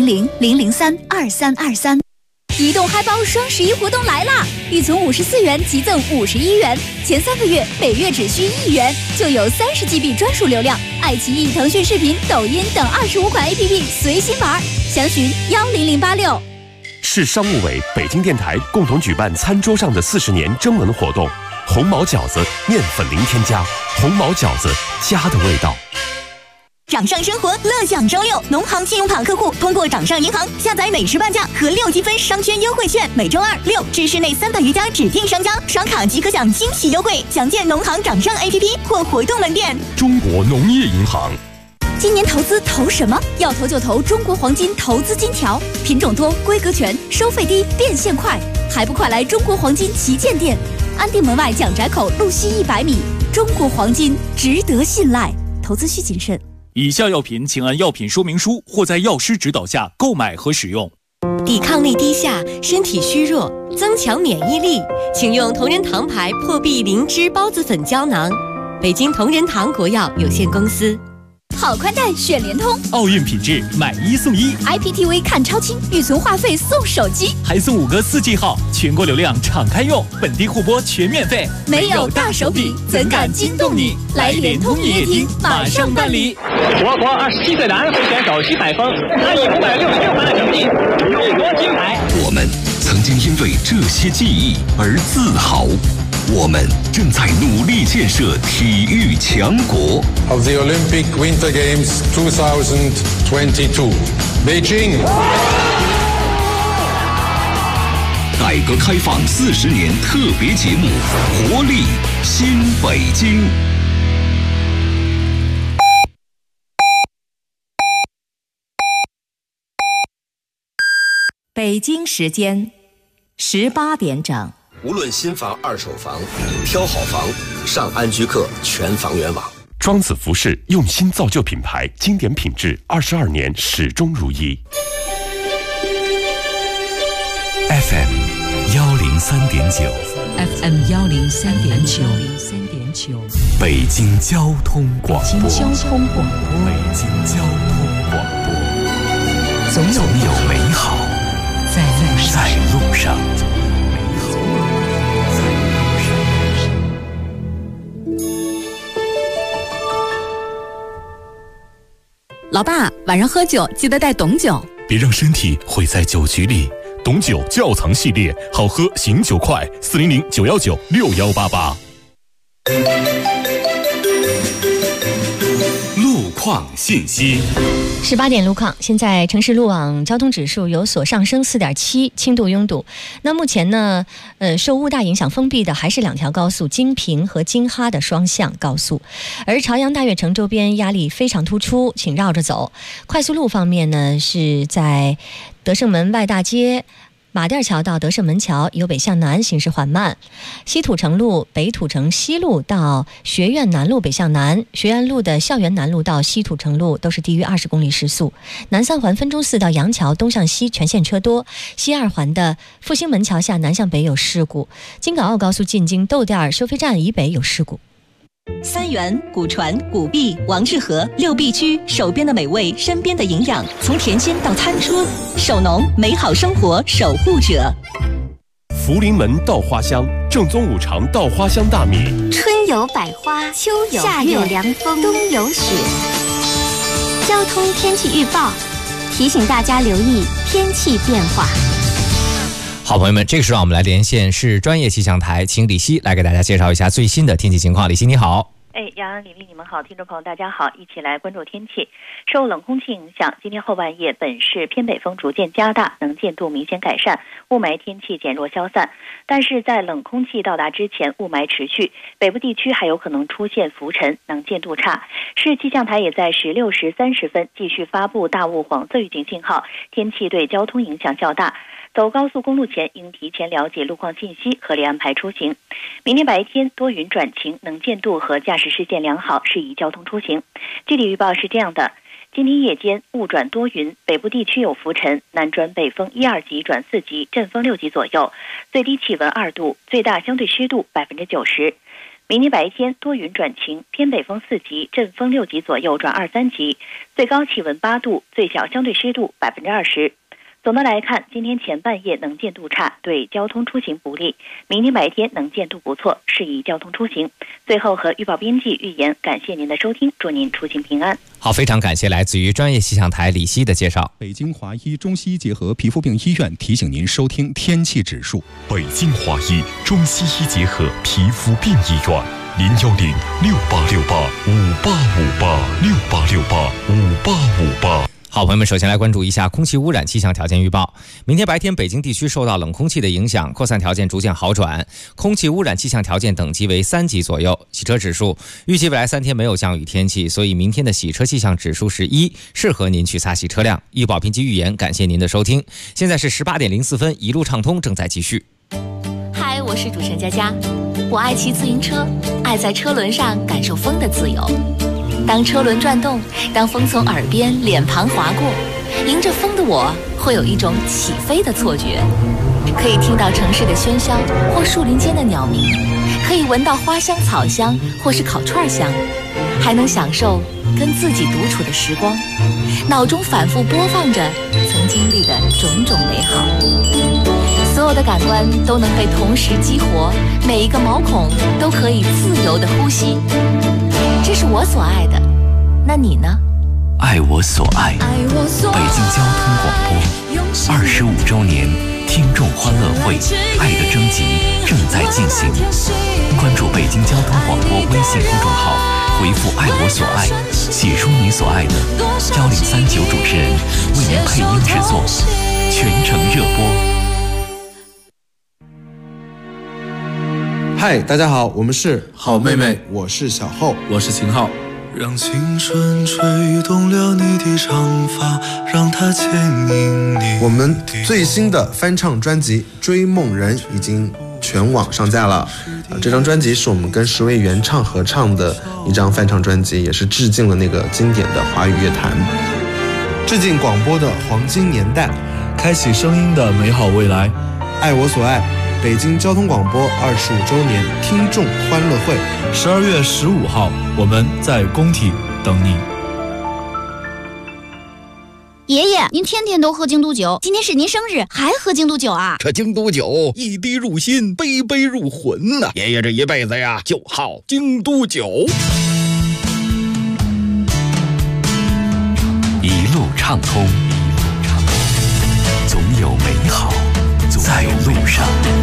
400-003-2323。移动嗨包双11活动来啦！预存54元即赠51元，前3个月每月只需1元，就有30GB 专属流量。爱奇艺、腾讯视频、抖音等25款 APP 随心玩，详询10086。 市商务委、北京电台共同举办餐桌上的40年征文活动，红毛饺子面粉零添加，红毛饺子家的味道。 掌上生活乐享周6，农行信用卡客户通过掌上银行下载美食半价和6积分商圈优惠券，每周2、6至市内300余家指定商家刷卡即可享惊喜优惠，详见农行掌上 APP 或活动门店。 中国农业银行。 今年投资投什么？要投就投中国黄金投资金条，品种多，规格全，收费低，变现快，还不快来中国黄金旗舰店？安定门外蒋宅口路西100米，中国黄金值得信赖，投资需谨慎。 以下药品请按药品说明书或在药师指导下购买和使用。 抵抗力低下，身体虚弱，增强免疫力，请用同仁堂牌破壁灵芝孢子粉胶囊。北京同仁堂国药有限公司。 好宽带选联通， 奥运品质买1送1 ，IPTV 看超清，预存话费送手机， 还送5个4G 号，全国流量敞开用，本地互播全免费。 没有大手笔，怎敢惊动你？来联通营业厅马上办理。 我国27岁男会选手徐海峰，他以566分的成绩勇夺金牌。 我们曾经因为这些记忆而自豪。我们正在努力建设体育强国。 Of the Olympic Winter Games 2022, Beijing. 改革开放40年特别节目《活力新北京》。 北京时间18点整。 无论新房、二手房，挑好房，上安居客全房源网。 庄子服饰用心造就品牌，经典品质，22年始终如一。 FM 103.9 FM 103.9 北京交通广播。 北京交通广播。 北京交通广播。总有美好在路上。 老爸，晚上喝酒记得带董酒， 别让身体毁在酒局里。董酒窖藏系列，好喝醒酒快，400-919-6188。 路况信息。 18点路况，现在城市路网交通指数有所上升4.7，轻度拥堵。那目前呢，受雾大影响封闭的还是2条高速，京平和京哈的双向高速。而朝阳大悦城周边压力非常突出，请绕着走。快速路方面呢，是在德胜门外大街马甸桥到德胜门桥由北向南行驶缓慢，西土城路、北土城西路到学院南路北向南，学院路的校园南路到西土城路都是低于20公里时速。南三环分钟寺到杨桥东向西全线车多，西二环的复兴门桥下南向北有事故，京港澳高速进京窦店收费站以北有事故。 三元、古传、古碧、王致和6必居，手边的美味，身边的营养，从甜心到餐车，手农美好生活守护者。 福临门稻花香，正宗5常稻花香大米。 春有百花，秋有夏有凉风，冬有雪。交通天气预报提醒大家留意天气变化。 好朋友们，这个时候我们来连线是专业气象台，请李希来给大家介绍一下最新的天气情况。李希你好。 杨洋、李丽，你们好，听众朋友大家好，一起来关注天气。受冷空气影响，今天后半夜本市偏北风逐渐加大，能见度明显改善，雾霾天气减弱消散。但是在冷空气到达之前，雾霾持续，北部地区还有可能出现浮尘，能见度差。市气象台也在16时30分继续发布大雾黄色预警信号，天气对交通影响较大。走高速公路前应提前了解路况信息，合理安排出行。明天白天多云转晴，能见度和驾驶视线良好，适宜交通出行。地理预报是这样的：今天夜间雾转多云，北部地区有浮尘，南转北风1、2级转4级，阵风6级左右，最低气温2度，最大相对湿度90%。明天白天多云转晴，偏北风4级，阵风6级左右转2、3级，最高气温8度，最小相对湿度20%。总的来看，今天前半夜能见度差，对交通出行不利。明天白天能见度不错，适宜交通出行。最后和预报编辑预言，感谢您的收听，祝您出行平安。 好，非常感谢来自于专业气象台李希的介绍。 北京华医中西医结合皮肤病医院提醒您收听天气指数。 北京华医中西医结合皮肤病医院，010-6868-5858，6868-5858。 好朋友们，首先来关注一下空气污染气象条件预报。明天白天北京地区受到冷空气的影响，扩散条件逐渐好转，空气污染气象条件等级为3级左右。洗车指数预计未来3天没有降雨天气，所以明天的洗车气象指数是1，适合您去擦洗车辆。预报编辑预言，感谢您的收听。现在是18点04分，一路畅通正在继续。 嗨，我是主持人佳佳，我爱骑自行车，爱在车轮上感受风的自由。当车轮转动，当风从耳边、脸庞划过，迎着风的我会有一种起飞的错觉，可以听到城市的喧嚣或树林间的鸟鸣，可以闻到花香草香或是烤串香，还能享受跟自己独处的时光，脑中反复播放着曾经历的种种美好，所有的感官都能被同时激活，每一个毛孔都可以自由地呼吸。这是我所爱的，那你呢？ 爱我所爱，北京交通广播25周年听众欢乐会爱的征集正在进行，关注北京交通广播微信公众号，回复爱我所爱，写出你所爱的，1039主持人为您配音制作，全程热播。 嗨，大家好，我们是好妹妹，我是小厚， 我是秦昊。 让青春吹动了你的长发，让它牵引你。 我们最新的翻唱专辑《追梦人》已经全网上架了。这张专辑是我们跟10位原唱合唱的一张翻唱专辑，也是致敬了那个经典的华语乐坛，致敬广播的黄金年代， 开启声音的美好未来。 爱我所爱，北京交通广播25周年听众欢乐会 ，12月15号，我们在工体等你。 爷爷，您天天都喝京都酒，今天是您生日，还喝京都酒啊？ 这京都酒一滴入心，杯杯入魂呐！爷爷这一辈子呀，就好京都酒。 一路畅通，总有美好在路上。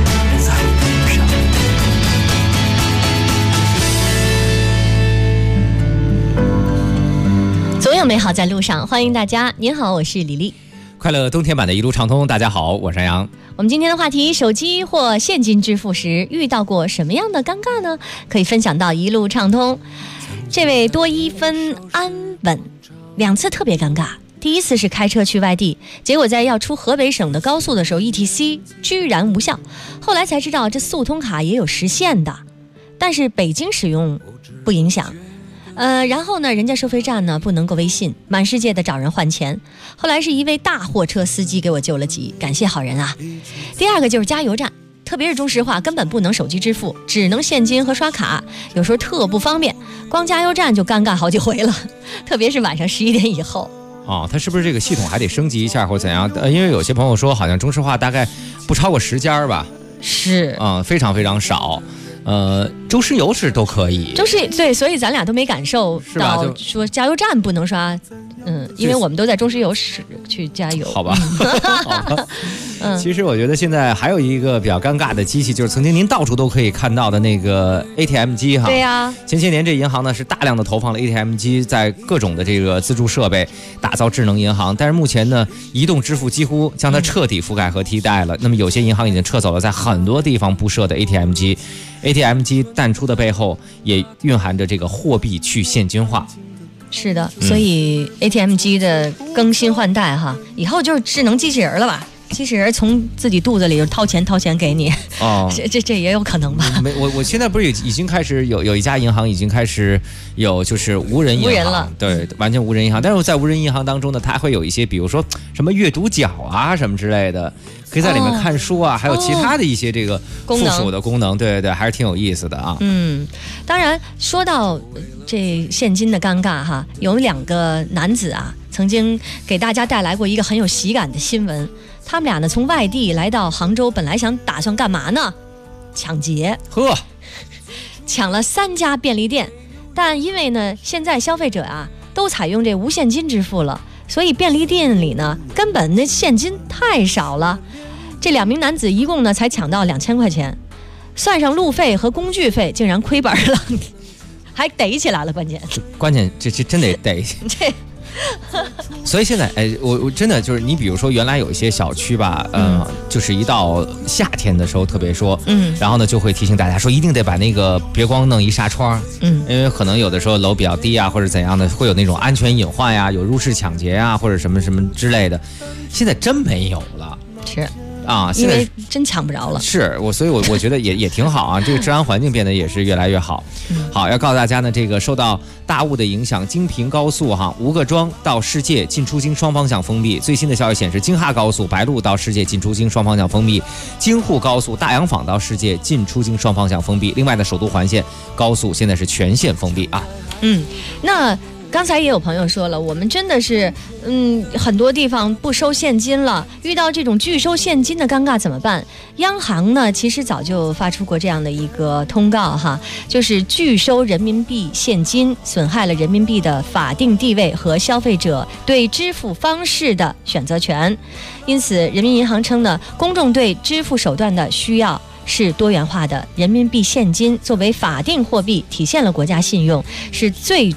总有美好在路上，欢迎大家。您好，我是李丽。 快乐冬天版的一路畅通，大家好，我是杨。 我们今天的话题，手机或现金支付时遇到过什么样的尴尬呢？可以分享到一路畅通。这位多一分安稳2次特别尴尬。第一次是开车去外地，结果在要出河北省的高速的时候 ETC 居然无效，后来才知道这速通卡也有时限的，但是北京使用不影响。然后呢，人家收费站呢不能够微信，满世界的找人换钱。后来是一位大货车司机给我救了急，感谢好人啊。第二个就是加油站，特别是中石化根本不能手机支付，只能现金和刷卡，有时候特不方便，光加油站就尴尬好几回了，特别是晚上11点以后。 哦，它是不是这个系统还得升级一下或怎样？因为有些朋友说好像中石化大概不超过10家吧。 是非常非常少。中石油是都可以， 对，所以咱俩都没感受到说加油站不能刷，因为我们都在中石油去加油。 好吧，好吧。其实我觉得现在还有一个比较尴尬的机器，就是曾经您到处都可以看到的那个 ATM 机哈。 对呀。 前些年这银行呢是大量的投放了 ATM 机，在各种的这个自助设备打造智能银行，但是目前呢，移动支付几乎将它彻底覆盖和替代了。那么有些银行已经撤走了在很多地方布设的 ATM 机。ATM 机淡出的背后也蕴含着这个货币去现金化。 是的，所以 ATM 机的更新换代哈，以后就是智能机器人了吧？机器人从自己肚子里就掏钱给你，这也有可能吧？ 我现在不是已经开始有一家银行已经开始有就是无人银行了， 对，完全无人银行。但是在无人银行当中呢，它会有一些，比如说什么阅读角啊什么之类的，可以在里面看书啊，还有其他的一些这个附属的功能，对，还是挺有意思的啊。 当然说到这现金的尴尬哈，有2个男子啊，曾经给大家带来过一个很有喜感的新闻。他们俩呢从外地来到杭州，本来打算干嘛呢？抢劫。抢了3家便利店，但因为呢现在消费者啊都采用这无现金支付了，所以便利店里呢根本那现金太少了。这2名男子一共呢才抢到2000块钱，算上路费和工具费，竟然亏本了，还逮起来了。关键这真得逮。所以现在我真的就是你比如说原来有一些小区吧，就是一到夏天的时候特别说，然后呢就会提醒大家说一定得把那个别光弄一纱窗，因为可能有的时候楼比较低啊或者怎样的，会有那种安全隐患呀，有入室抢劫啊或者什么什么之类的，现在真没有了。 是啊， 因为真抢不着了。 所以我觉得也挺好啊，这个治安环境变得也是越来越好。好，要告诉大家呢，这个受到大雾的影响，京平高速吴各庄到世界进出京双方向封闭。最新的消息显示，京哈高速白鹿到世界进出京双方向封闭，京沪高速大洋坊到世界进出京双方向封闭。另外呢，首都环线高速现在是全线封闭啊。 那刚才也有朋友说了，我们真的是很多地方不收现金了，遇到这种拒收现金的尴尬怎么办？央行呢其实早就发出过这样的一个通告哈，就是拒收人民币现金损害了人民币的法定地位和消费者对支付方式的选择权。因此人民银行称呢，公众对支付手段的需要是多元化的，人民币现金作为法定货币，体现了国家信用，是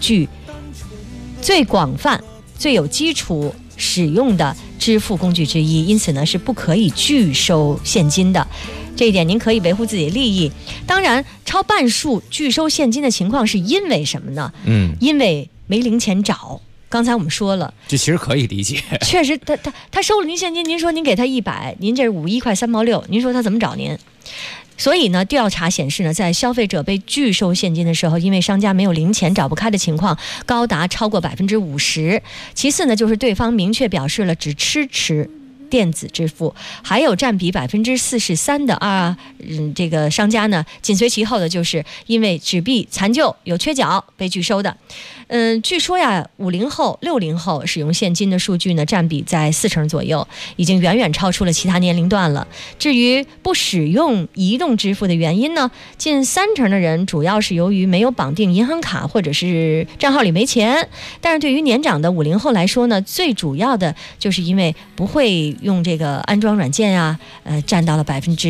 最广泛、最有基础使用的支付工具之一，因此呢是不可以拒收现金的。 这一点您可以维护自己的利益。当然，超半数拒收现金的情况是因为什么呢？因为没零钱找。刚才我们说了， 这其实可以理解。 确实，他收了您现金，您说您给他100，您这51块3毛6，您说他怎么找您？所以呢，调查显示呢，在消费者被拒收现金的时候，因为商家没有零钱找不开的情况高达超过50%。其次呢，就是对方明确表示了只持电子支付，还有占比43%的这个商家呢，紧随其后的就是因为纸币残旧有缺角被拒收的。据说呀，50后、60后使用现金的数据呢，占比在40%左右，已经远远超出了其他年龄段了。至于不使用移动支付的原因呢，近30%的人主要是由于没有绑定银行卡或者是账号里没钱。但是对于年长的50后来说呢，最主要的就是因为不会用这个安装软件啊，占到了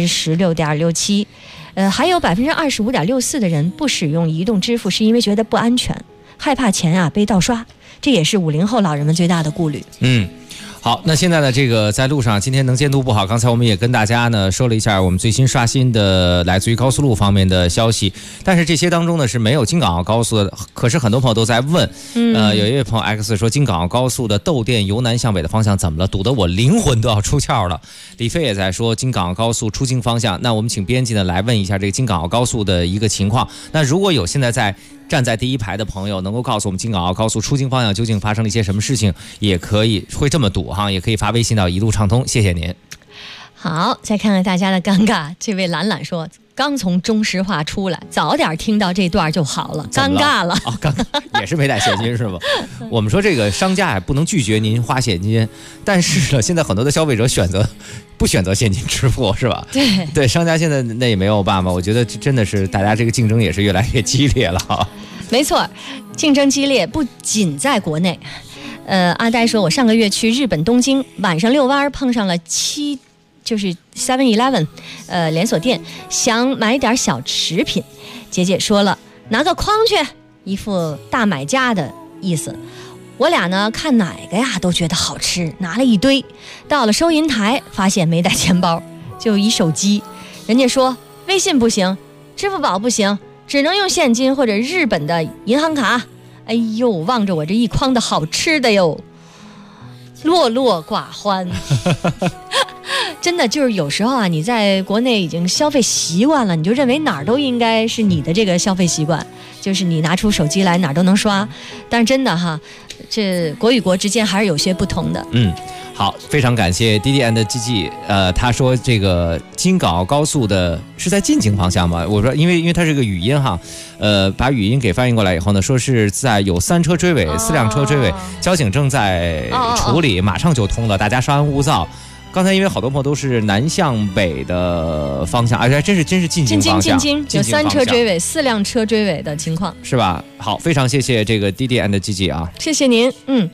16.67%。还有25.64%的人不使用移动支付，是因为觉得不安全，害怕钱啊被盗刷，这也是50后老人们最大的顾虑。 好，那现在呢，这个在路上今天能见度不好，刚才我们也跟大家呢说了一下我们最新刷新的来自于高速路方面的消息，但是这些当中呢是没有京港澳高速的。可是很多朋友都在问，有一位朋友 X 说京港澳高速的窦店由南向北的方向怎么了，堵得我灵魂都要出窍了。李飞也在说京港澳高速出京方向，那我们请编辑呢来问一下这个京港澳高速的一个情况。那如果有现在站在第一排的朋友能够告诉我们京港澳高速出京方向究竟发生了一些什么事情，也可以会这么堵哈，也可以发微信到一路畅通，谢谢您。 好，再看看大家的尴尬。这位懒懒说，刚从中石化出来，早点听到这段就好了，尴尬了。 尴尬也是没带现金是吧？我们说这个商家也不能拒绝您花现金，但是呢，现在很多的消费者不选择现金支付是吧？对，商家现在那也没有办法。我觉得真的是大家这个竞争也是越来越激烈了。 没错，竞争激烈不仅在国内。阿呆说，我上个月去日本东京，晚上遛弯碰上了就是 7-Eleven 连锁店，想买点小食品。姐姐说了，拿个筐去，一副大买家的意思。我俩呢看哪个呀都觉得好吃，拿了一堆。到了收银台，发现没带钱包，就一手机。人家说微信不行，支付宝不行，只能用现金或者日本的银行卡。哎呦，望着我这一筐的好吃的哟，落落寡欢。真的就是有时候啊，你在国内已经消费习惯了，你就认为哪儿都应该是你的这个消费习惯，就是你拿出手机来哪儿都能刷。但是真的哈，这国与国之间还是有些不同的。 好，非常感谢 DDN 他说这个京港澳高速的是在进京方向吗？我说因为它是个语音哈，把语音给翻译过来以后呢，说是在有3车追尾，4辆车追尾，交警正在处理，马上就通了，大家稍安勿躁。刚才因为好多朋友都是南向北的方向，而且真是进京方向， 进京有3车追尾，4辆车追尾的情况， 是吧？好，非常谢谢这个 DDN 啊， 谢谢您。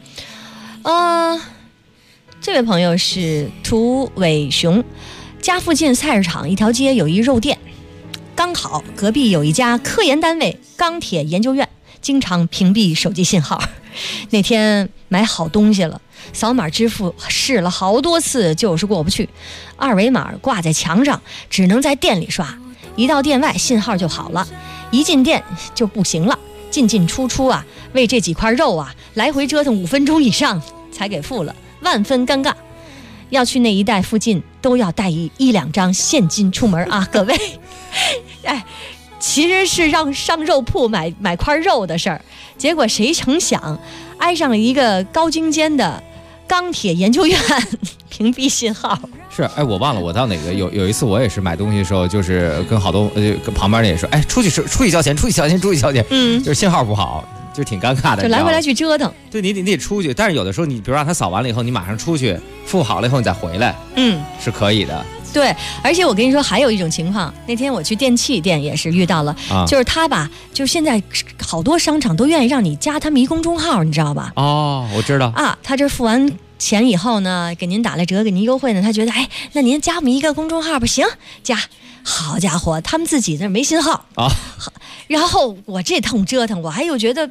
这位朋友是涂伟雄，家附近菜市场一条街有一肉店，刚好隔壁有一家科研单位钢铁研究院，经常屏蔽手机信号。那天买好东西了，扫码支付试了好多次就是过不去，二维码挂在墙上，只能在店里刷，一到店外信号就好了，一进店就不行了，进出出啊，为这几块肉啊来回折腾5分钟以上才给付了，万分尴尬。要去那一带附近都要带1-2张现金出门啊，各位。其实是让上肉铺买块肉的事儿，结果谁成想挨上了一个高精尖的钢铁研究院屏蔽信号。 是，我忘了我到哪个有一次我也是买东西的时候，就是跟好多跟旁边人也说，出去交钱，就是信号不好，就挺尴尬的， 就来回来去折腾。 对，你得出去，但是有的时候你比如让他扫完了以后，你马上出去付好了以后你再回来，是可以的。 对，而且我跟你说还有一种情况，那天我去电器店也是遇到了，就是他吧，就现在好多商场都愿意让你加他们一公众号，你知道吧？ 我知道啊，他这付完钱以后呢，给您打了折，给您优惠呢，他觉得那您加我们一个公众号吧，行，加。好家伙，他们自己那没信号啊，然后我这通折腾，我还又觉得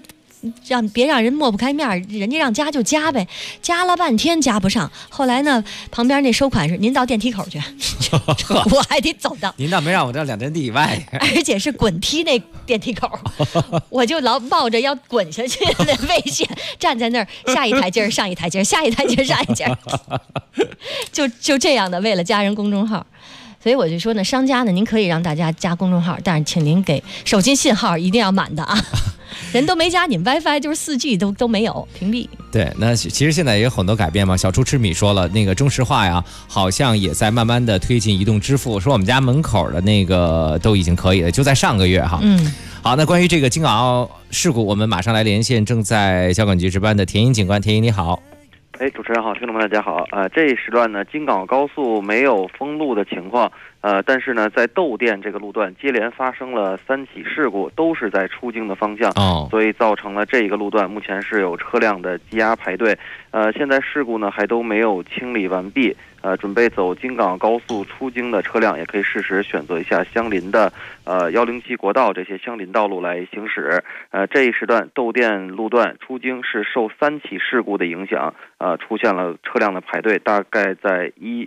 别让人抹不开面，人家让加就加呗，加了半天加不上。后来呢，旁边那收款是您到电梯口去，我还得走到。 您倒没让我到2站地以外， 而且是滚梯那电梯口，我就老抱着要滚下去的危险，站在那儿，下一台阶上一台阶，下一台阶上一阶，就这样的，为了加人公众号。所以我就说呢，商家呢，您可以让大家加公众号，但是请您给手机信号一定要满的啊，人都没加，你们 WiFi 就是4G 都没有，屏蔽。 对，那其实现在也有很多改变嘛。小猪吃米说了，那个中石化呀，好像也在慢慢的推进移动支付，说我们家门口的那个都已经可以了，就在上个月哈。好，那关于这个京港澳事故，我们马上来连线正在交管局值班的田英警官。田英你好。 主持人好，听众们大家好。这一时段呢，京港澳高速没有封路的情况，但是呢，在窦店这个路段接连发生了3起事故，都是在出京的方向，所以造成了这一个路段目前是有车辆的积压排队。现在事故呢还都没有清理完毕。准备走京港澳高速出京的车辆，也可以适时选择一下相邻的107国道这些相邻道路来行驶。这一时段窦店路段出京是受3起事故的影响，出现了车辆的排队，大概在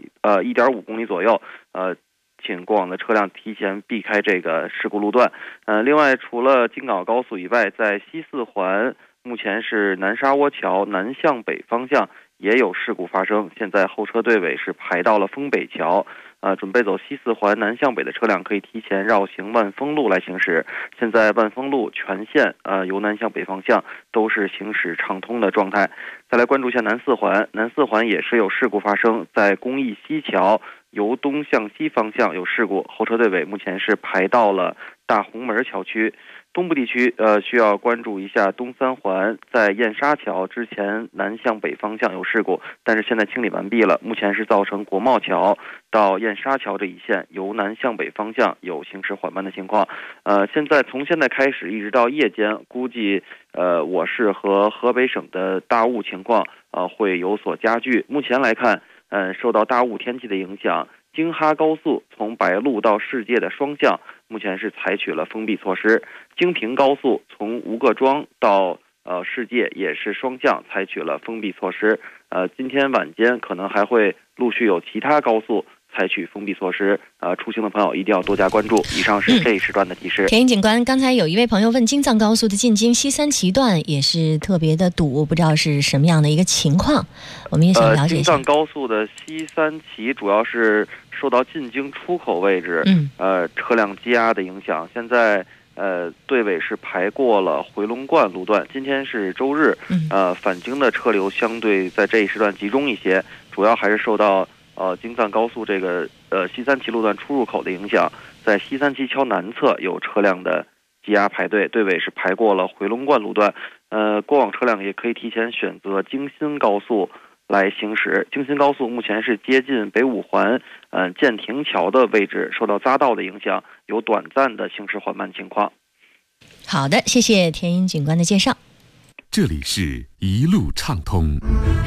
1.5公里左右。请过往的车辆提前避开这个事故路段。另外，除了京港澳高速以外，在西4环目前是南沙窝桥南向北方向也有事故发生，现在后车队尾是排到了丰北桥。准备走西4环南向北的车辆可以提前绕行万丰路来行驶。现在万丰路全线由南向北方向都是行驶畅通的状态。再来关注一下南4环，南4环也是有事故发生，在公益西桥由东向西方向有事故，后车队尾目前是排到了大红门桥区。东部地区需要关注一下东3环，在燕沙桥之前南向北方向有事故，但是现在清理完毕了，目前是造成国贸桥到燕沙桥这一线由南向北方向有行驶缓慢的情况。从现在开始一直到夜间，估计我市和河北省的大雾情况会有所加剧。目前来看，受到大雾天气的影响，京哈高速从白鹿到世界的双向目前是采取了封闭措施，京平高速从吴各庄到世界也是双向采取了封闭措施。今天晚间可能还会陆续有其他高速采取封闭措施，出行的朋友一定要多加关注。以上是这一时段的提示。 田英警官，刚才有一位朋友问京藏高速的进京西3旗段也是特别的堵，不知道是什么样的一个情况，我们也想了解一下。 京藏高速的西3旗主要是受到进京出口位置车辆积压的影响，现在队尾是排过了回龙观路段。今天是周日，返京的车流相对在这一时段集中一些，主要还是受到京藏高速这个西3旗路段出入口的影响，在西3旗桥南侧有车辆的积压排队，队尾是排过了回龙观路段。过往车辆也可以提前选择京新高速来行驶。京新高速目前是接近北5环建亭桥的位置，受到匝道的影响，有短暂的行驶缓慢情况。 好的，谢谢田英警官的介绍。 这里是一路畅通。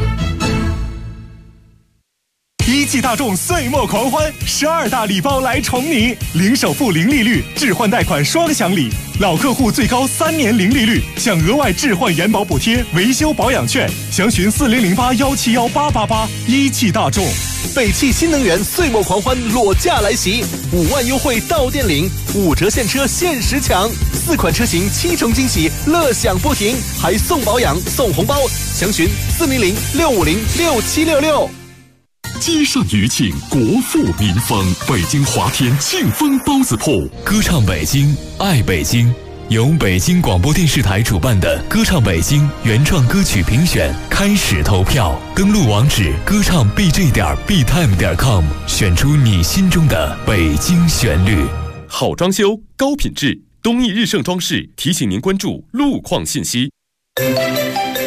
一汽大众岁末狂欢，12大礼包来宠你，零首付、零利率，置换贷款双享礼，老客户最高3年零利率，享额外置换延保补贴、维修保养券，详询4008171888。一汽大众。 北汽新能源岁末狂欢裸驾来袭，5万优惠到店领，5折现车限时抢，4款车型7重惊喜，乐享不停，还送保养送红包，详询400-650-6766。 街上余庆，国富民丰。北京华天庆丰包子铺， 歌唱北京，爱北京。由北京广播电视台主办的歌唱北京原创歌曲评选开始投票，登录网址歌唱 bj.btime.com， 选出你心中的北京旋律。 好装修，高品质，东义日盛装饰提醒您关注路况信息。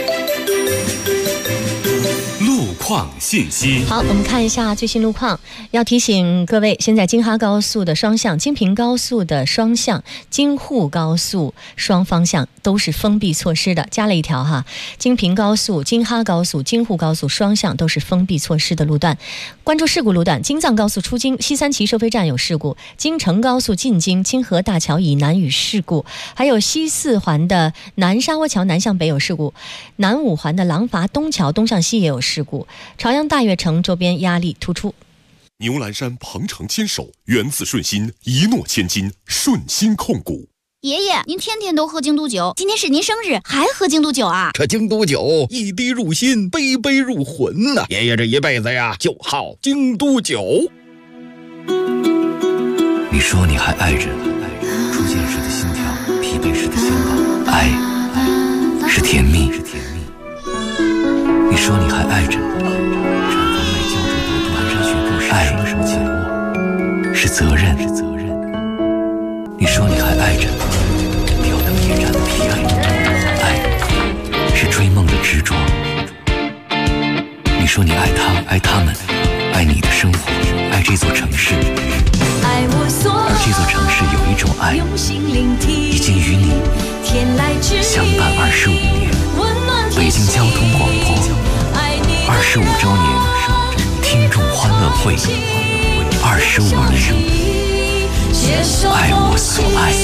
路况信息。 好，我们看一下最新路况。 要提醒各位，现在京哈高速的双向、京平高速的双向、京沪高速双方向都是封闭措施的，加了一条哈，京平高速、京哈高速、京沪高速双向都是封闭措施的路段。关注事故路段，京藏高速出京西三旗收费站有事故，京承高速进京清河大桥以南有事故，还有西四环的南沙窝桥南向北有事故，南五环的廊坊东桥东向西也有事故，朝阳大悦城周边压力突出。 牛栏山鹏程牵手，源自顺心，一诺千金，顺心控股。 爷爷，您天天都喝京都酒，今天是您生日，还喝京都酒啊？ 这京都酒一滴入心，杯杯入魂呐！爷爷这一辈子呀，就好京都酒。 你说你还爱着，出现时的心跳，疲惫时的心动，爱是甜蜜。你说你还爱着，产房内胶质毒蹒跚学步时双手紧握，是责任。你说你还爱着，吊灯夜战的疲惫，爱是追梦的执着。你说你爱他，爱他们，爱你的生活，爱这座城市。而这座城市有一种爱，已经与你相伴25年。北京交通广播25周年听众欢乐会，25年，爱我所爱。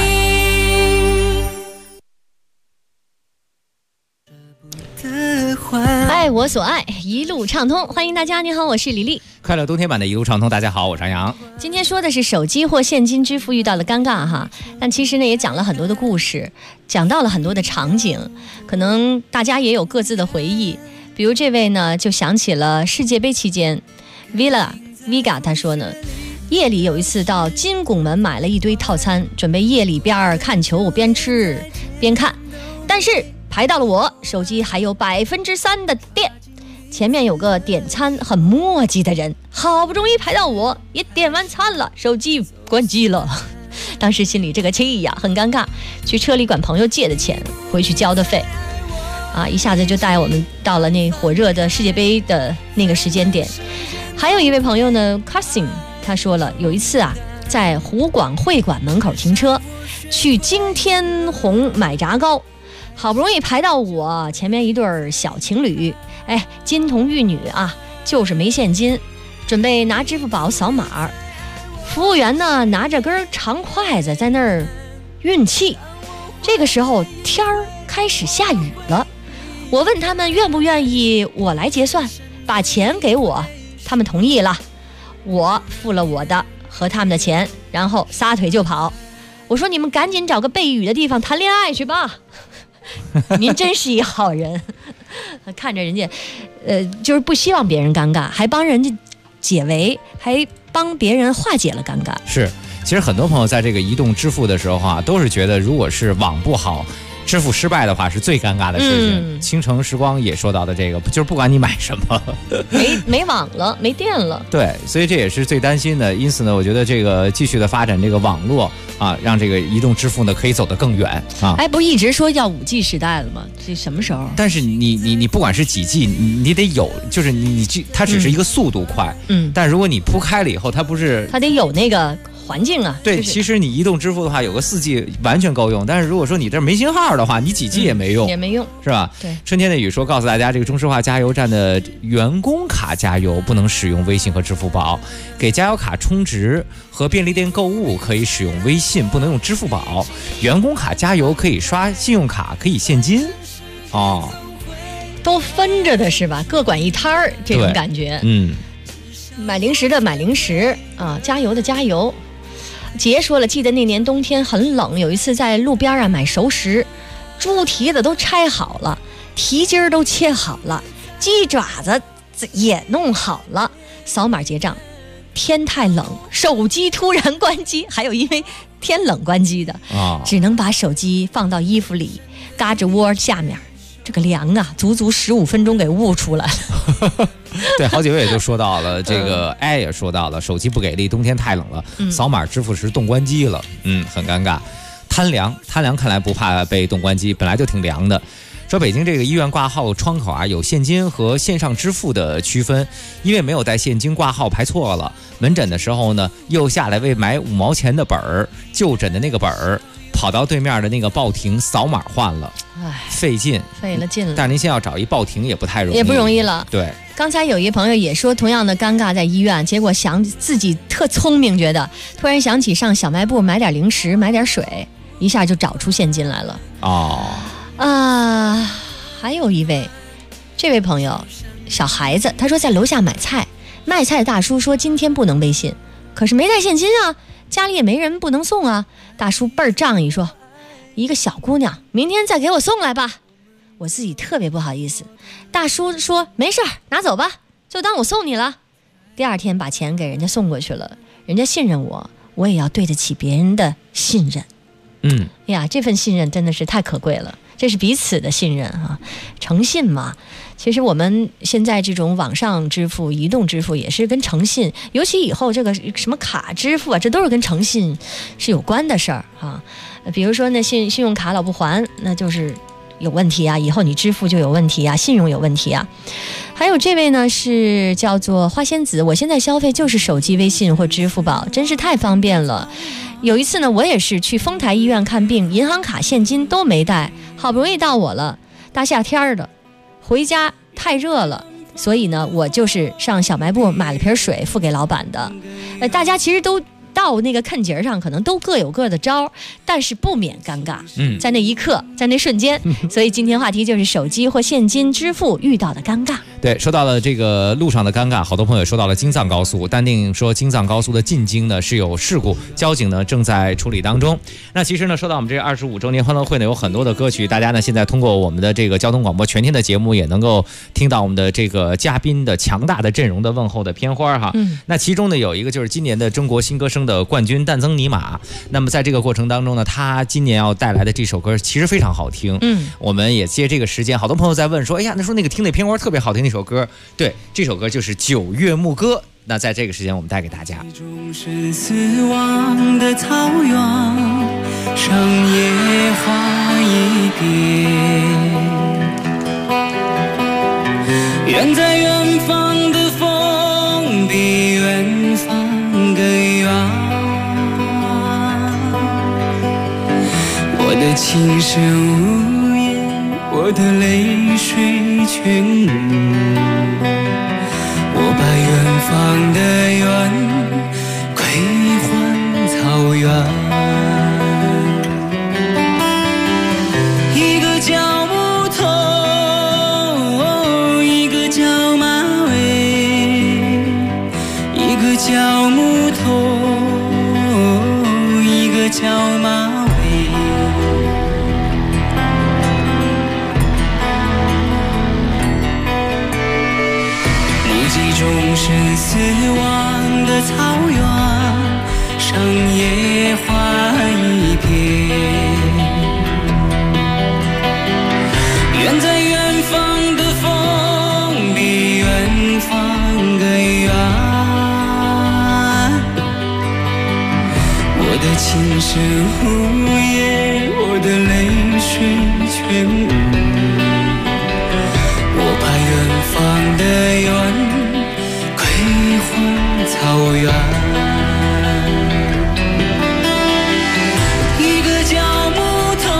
爱我所爱，一路畅通。欢迎大家，你好，我是李丽。 快乐冬天版的一路畅通，大家好，我是张扬。 今天说的是手机或现金支付遇到了尴尬哈，但其实呢也讲了很多的故事，讲到了很多的场景，可能大家也有各自的回忆。比如这位呢就想起了世界杯期间 Viga 他说呢，夜里有一次到金拱门买了一堆套餐，准备夜里边看球边吃边看，但是排到了我，手机还有3%的电，前面有个点餐很磨叽的人，好不容易排到我，也点完餐了，手机关机了。当时心里这个气呀，很尴尬，去车里管朋友借的钱，回去交的费，一下子就带我们到了那火热的世界杯的那个时间点。还有一位朋友呢 Cousin 他说了，有一次在湖广会馆门口停车，去金天红买炸糕，好不容易排到我前面一对小情侣，金童玉女就是没现金，准备拿支付宝扫码，服务员呢拿着根长筷子在那儿运气。这个时候天儿开始下雨了，我问他们愿不愿意我来结算，把钱给我，他们同意了，我付了我的和他们的钱，然后撒腿就跑。我说你们赶紧找个背雨的地方谈恋爱去吧。您真是一好人，看着人家就是不希望别人尴尬，还帮人家解围，还帮别人化解了尴尬。 是，其实很多朋友在这个移动支付的时候都是觉得如果是网不好，支付失败的话是最尴尬的事情。倾城时光也说到的这个，就是不管你买什么没网了，没电了。 对，所以这也是最担心的。因此呢，我觉得这个继续的发展这个网络让这个移动支付呢可以走得更远不是一直说要5G 时代了吗？这什么时候？ 但是你不管是几 G， 你得有，就是它只是一个速度快，但如果你铺开了以后，它不是， 它得有那个环境对，其实你移动支付的话，有个4G 完全够用。但是如果说你这没信号的话，你几 G 也没用，是吧？ 对。 春天的雨说告诉大家，这个中石化加油站的员工卡加油不能使用微信和支付宝，给加油卡充值和便利店购物可以使用微信，不能用支付宝。员工卡加油可以刷信用卡，可以现金。 都分着的是吧？各管一摊儿，这种感觉。买零食的买零食加油的加油。杰说了，记得那年冬天很冷，有一次在路边买熟食，猪蹄子都拆好了，蹄筋都切好了，鸡爪子也弄好了，扫码结账，天太冷，手机突然关机，还有因为天冷关机的只能把手机放到衣服里，嘎吱窝下面，这个凉足足15分钟给捂出来了。 对，好几位也都说到了，这个爱也说到了，手机不给力，冬天太冷了，扫码支付时冻关机了，很尴尬。贪凉看来不怕被冻关机，本来就挺凉的。 说北京这个医院挂号窗口啊，有现金和线上支付的区分，因为没有带现金挂号排错了，门诊的时候呢，又下来为买5毛钱的本儿，就诊的那个本儿，跑到对面的那个报亭扫码换了，费劲， 费了劲了。 但是您现在要找一报亭也不太容易， 也不容易了。 对， 刚才有一朋友也说同样的尴尬在医院，结果想自己特聪明，觉得突然想起上小卖部买点零食，买点水，一下就找出现金来了。还有一位，这位朋友小孩子，他说在楼下买菜，卖菜的大叔说今天不能微信，可是没带现金啊，家里也没人，不能送啊。大叔倍儿仗义说，一个小姑娘明天再给我送来吧。我自己特别不好意思，大叔说没事儿，拿走吧，就当我送你了。第二天把钱给人家送过去了，人家信任我，我也要对得起别人的信任。呀，这份信任真的是太可贵了，这是彼此的信任啊，诚信嘛。其实我们现在这种网上支付、移动支付也是跟诚信，尤其以后这个什么卡支付啊，这都是跟诚信是有关的事儿啊。比如说那信用卡老不还，那就是有问题啊，以后你支付就有问题啊，信用有问题啊。还有这位呢是叫做花仙子，我现在消费就是手机微信或支付宝，真是太方便了。有一次呢，我也是去丰台医院看病，银行卡现金都没带，好不容易到我了，大夏天的，回家太热了，所以呢，我就是上小卖部买了瓶水付给老板的。大家其实都到那个看节上，可能都各有各的招，但是不免尴尬。在那一刻，在那瞬间，所以今天话题就是手机或现金支付遇到的尴尬。 对，说到了这个路上的尴尬，好多朋友说到了京藏高速，淡定说京藏高速的进京呢是有事故，交警呢正在处理当中。那其实呢，说到我们这25周年欢乐会呢，有很多的歌曲，大家呢现在通过我们的这个交通广播全天的节目，也能够听到我们的这个嘉宾的强大的阵容的问候的片花哈。那其中呢有一个就是今年的中国新歌声的冠军旦增尼玛。那么在这个过程当中呢，他今年要带来的这首歌其实非常好听。我们也借这个时间，好多朋友在问说，哎呀，那说那个听那片花特别好听那首歌，对，这首歌就是《九月牧歌》。那在这个时间我们带给大家。 是死亡的草原上野花一片，远在远方的风比远方更远，我的情深无言，我的泪水全无，我把远方的远归还草原。一个叫木头，一个叫马尾，一个叫木头，一个叫马尾。众生死亡的草原上野花一片，远在远方的风比远方更远，我的情深无言，我的泪水全无，我把远方的远草原。一个叫木头，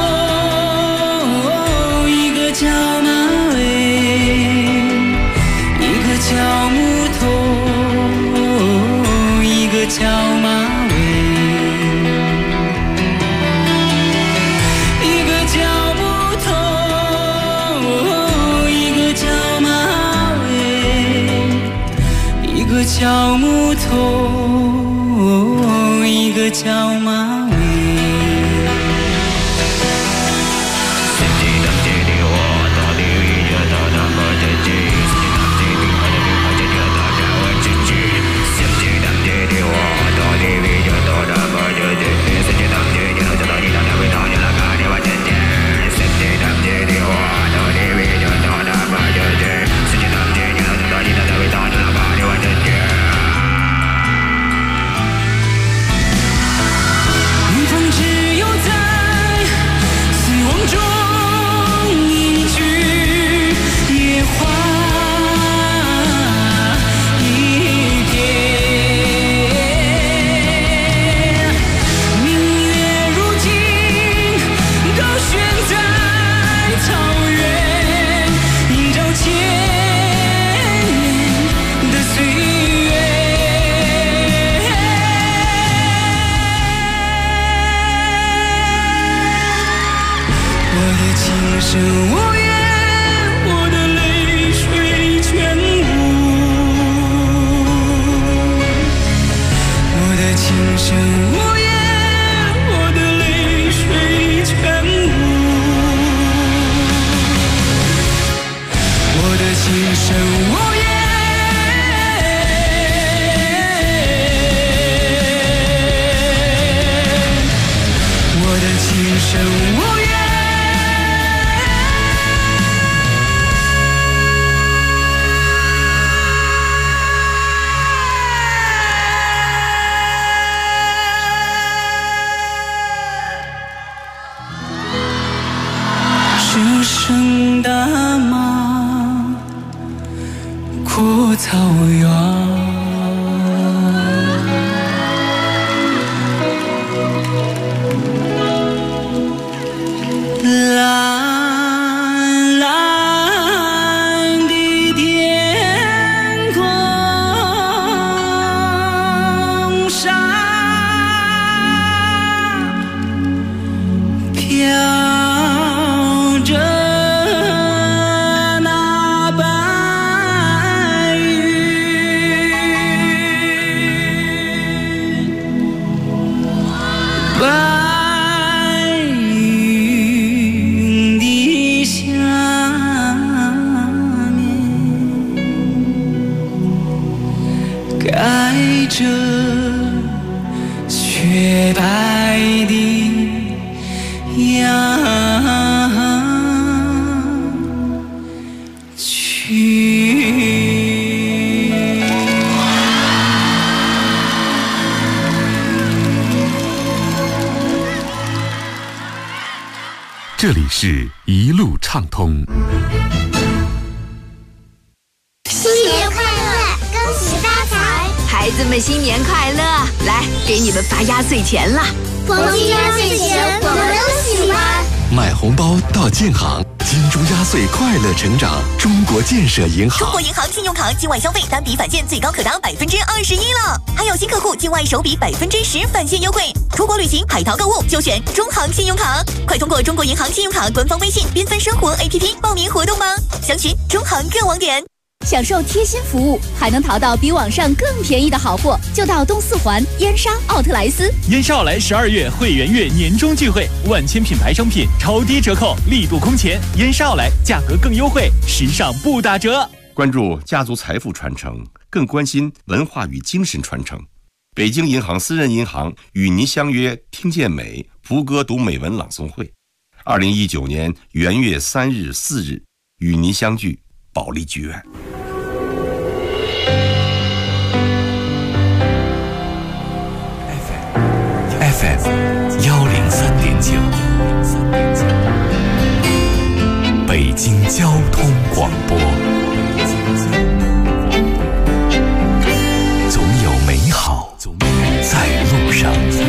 一个叫马尾，一个叫木头，一个叫马尾，一个叫木头，一个叫马尾，一个叫木头，一个叫马尾。 破草原。蓝蓝的天空上飘着那白云，白云的下面盖着雪白的羊群。 这里是一路畅通。 新年快乐，恭喜发财！ 孩子们新年快乐！来，给你们发压岁钱了。 黄金压岁钱我们都喜欢。 买红包到建行，金猪压岁快乐成长。中国建设银行。 中国银行信用卡境外消费单笔返现最高可达21%了，还有新客户境外首笔10%返现优惠。出国旅行、海淘购物就选中行信用卡，快通过中国银行信用卡官方微信缤纷生活 APP 报名活动吧，详询中行各网点。 享受贴心服务，还能淘到比网上更便宜的好货，就到东四环燕莎奥特莱斯。 燕莎奥莱12月会员月年终聚会，万千品牌商品超低折扣，力度空前。燕莎奥莱价格更优惠，时尚不打折。 关注家族财富传承，更关心文化与精神传承。北京银行私人银行与您相约听见美福歌读美文朗诵会，2019年元月3日、4日与您相聚保利剧院。 FM 103.9，北京交通广播。总有美好在路上。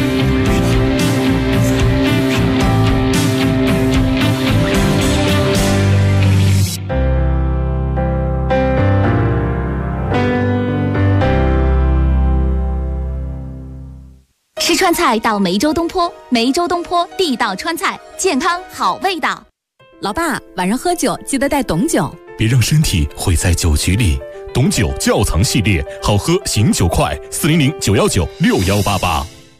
吃川菜到梅州东坡，梅州东坡地道川菜，健康好味道。 老爸，晚上喝酒记得带董酒， 别让身体毁在酒局里。董酒窖藏系列，好喝醒酒快，400-919-6188。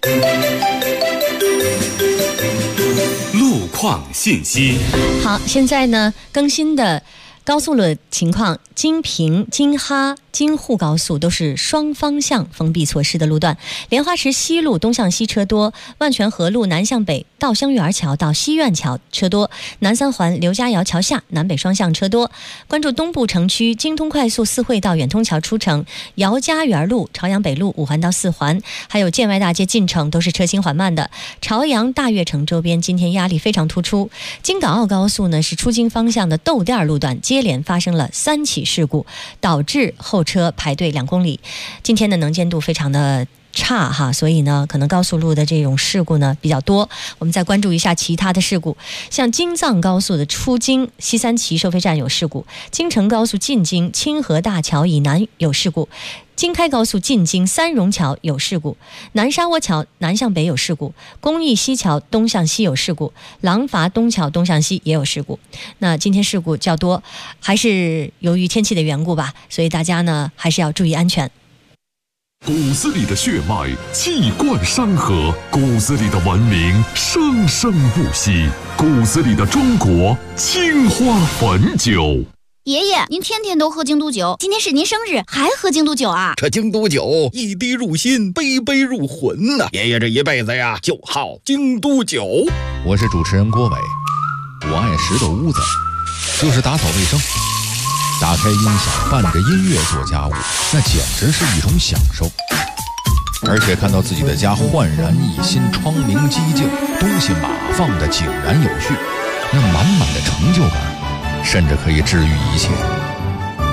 路况信息。 好，现在呢更新的高速的情况，京平、京哈、京沪高速都是双方向封闭措施的路段，莲花池西路东向西车多，万泉河路南向北稻香园桥到西苑桥车多，南三环刘家窑桥下南北双向车多。关注东部城区，京通快速四惠到远通桥出城，姚家园路、朝阳北路5环到4环，还有建外大街进城都是车行缓慢的。朝阳大悦城周边今天压力非常突出。京港澳高速呢是出京方向的窦店路段接连发生了3起事故，导致后车排队2公里。今天的能见度非常的差哈，所以呢可能高速路的这种事故呢比较多。我们再关注一下其他的事故，像京藏高速的出京西三旗收费站有事故，京承高速进京清河大桥以南有事故，京开高速进京三榕桥有事故，南沙窝桥南向北有事故，公益西桥东向西有事故，廊坊东桥东向西也有事故。那今天事故较多，还是由于天气的缘故吧，所以大家呢还是要注意安全。 骨子里的血脉气贯山河，骨子里的文明生生不息，骨子里的中国青花汾酒。 爷爷，您天天都喝京都酒，今天是您生日，还喝京都酒啊？ 这京都酒一滴入心，杯杯入魂呐！爷爷这一辈子呀，就好京都酒。 我是主持人郭伟，我爱拾掇屋子，就是打扫卫生。打开音响，伴着音乐做家务，那简直是一种享受。而且看到自己的家焕然一新，窗明几净，东西码放得井然有序，那满满的成就感，甚至可以治愈一切。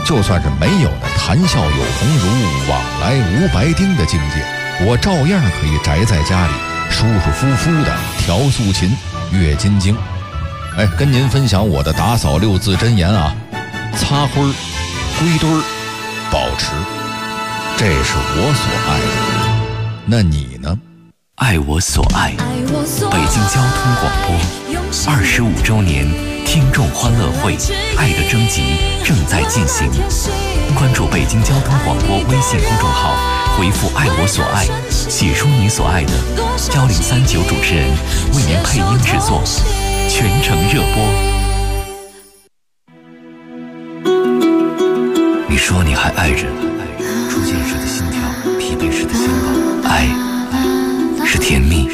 就算是没有那谈笑有鸿儒，往来无白丁的境界，我照样可以宅在家里，舒舒服服的调素琴、阅金经。哎，跟您分享我的打扫6字真言啊：擦灰儿、归堆儿、保持，这是我所爱的。那你呢？ 爱我所爱，北京交通广播25周年听众欢乐会爱的征集正在进行，关注北京交通广播微信公众号，回复爱我所爱，写出你所爱的，1039主持人为您配音制作，全程热播。你说你还爱着，初见时的心跳，疲惫时的心抱，爱是甜蜜。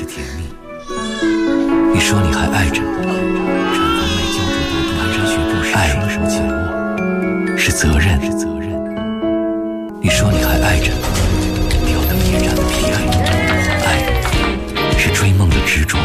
你说你还爱着，产房外胶着朵朵，蹒跚学步时双手紧握，是责任。你说你还爱着，吊灯夜战的疲惫，爱是追梦的执着。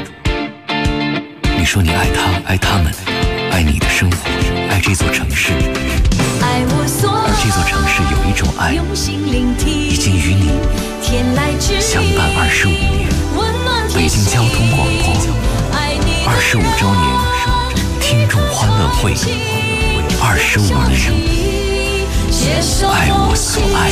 你说你爱他，爱他们，爱你的生活，爱这座城市，而这座城市有一种爱，已经与你相伴25年。北京交通广播25周年听众欢乐会，25年，爱我所爱。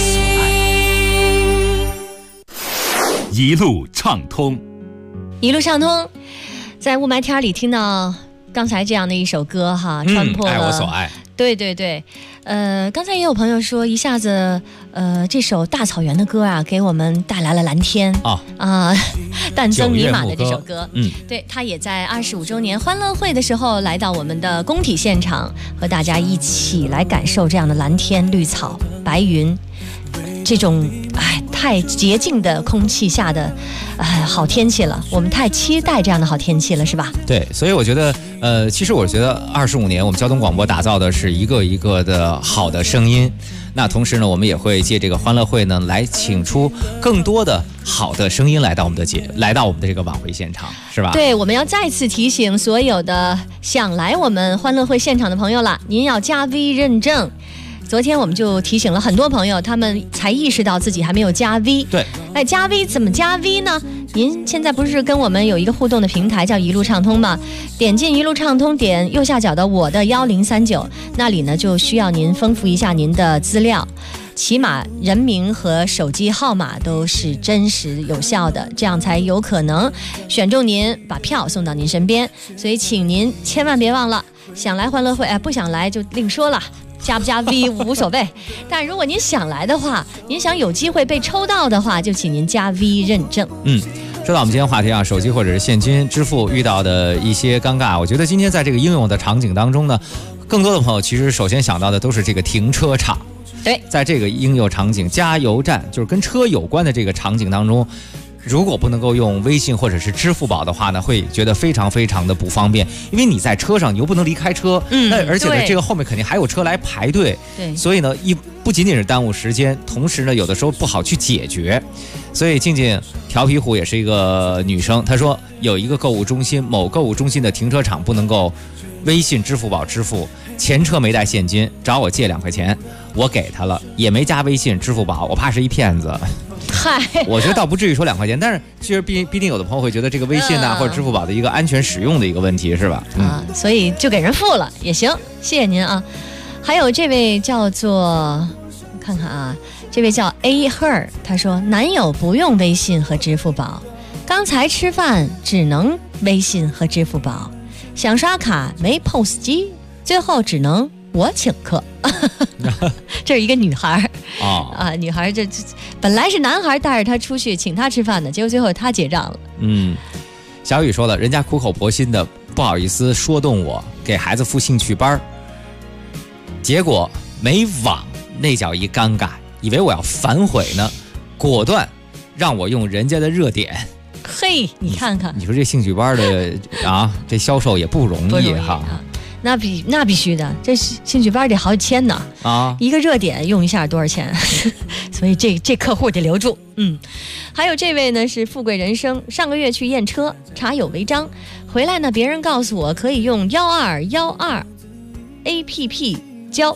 一路畅通， 一路畅通，在雾霾天里听到刚才这样的一首歌哈，穿破了爱我所爱。 对对对，刚才也有朋友说，一下子这首大草原的歌啊，给我们带来了蓝天淡增尼玛的这首歌，对，他也在25周年欢乐会的时候来到我们的工体现场，和大家一起来感受这样的蓝天、绿草、白云，这种太洁净的空气下的好天气了，我们太期待这样的好天气了，是吧？ 对，所以我觉得其实我觉得25年我们交通广播打造的是一个一个的好的声音，那同时呢，我们也会借这个欢乐会呢，来请出更多的好的声音来到我们的这个晚会现场，是吧？ 对，我们要再次提醒所有的想来我们欢乐会现场的朋友了，您要加 V 认证。昨天我们就提醒了很多朋友，他们才意识到自己还没有加 V。 对， 加 V 怎么加 V 呢？您现在不是跟我们有一个互动的平台叫一路畅通吗？点进一路畅通，点右下角的我的1039，那里呢就需要您丰富一下您的资料，起码人名和手机号码都是真实有效的，这样才有可能选中您，把票送到您身边。所以请您千万别忘了，想来欢乐会，不想来就另说了。加不加 V 无所谓，但如果您想来的话，您想有机会被抽到的话，就请您加 V 认证。 说到我们今天话题啊，手机或者是现金支付遇到的一些尴尬，我觉得今天在这个应用的场景当中呢，更多的朋友其实首先想到的都是这个停车场。 对， 在这个应用场景，加油站就是跟车有关的这个场景当中，如果不能够用微信或者是支付宝的话呢，会觉得非常非常的不方便，因为你在车上你又不能离开车，那而且呢，这个后面肯定还有车来排队， 对， 所以呢，不仅仅是耽误时间，同时呢，有的时候不好去解决。所以静静调皮虎也是一个女生，她说有一个购物中心，某购物中心的停车场不能够微信、支付宝支付，前车没带现金，找我借2块钱，我给他了，也没加微信、支付宝，我怕是一骗子。我觉得倒不至于说2块钱，但是其实必定有的朋友会觉得这个微信或者支付宝的一个安全使用的一个问题，是吧？ 所以就给人付了也行，谢谢您啊。还有这位叫做，看看啊，这位叫 A Her， 他说男友不用微信和支付宝，刚才吃饭只能微信和支付宝，想刷卡没 POS 机，最后只能我请客。这是一个女孩女孩这本来是男孩带着她出去请她吃饭的，结果最后她结账了。 小雨说了，人家苦口婆心的不好意思说动我给孩子付兴趣班，结果没网，那叫一尴尬，以为我要反悔呢，果断让我用人家的热点。 嘿，你看看， 你说这兴趣班的这销售也不容易哈。 那必须的，这兴趣班得好几千呢一个热点用一下多少钱？所以这客户得留住。还有这位呢是富贵人生，上个月去验车，查有违章，回来呢别人告诉我可以用1212 APP 交，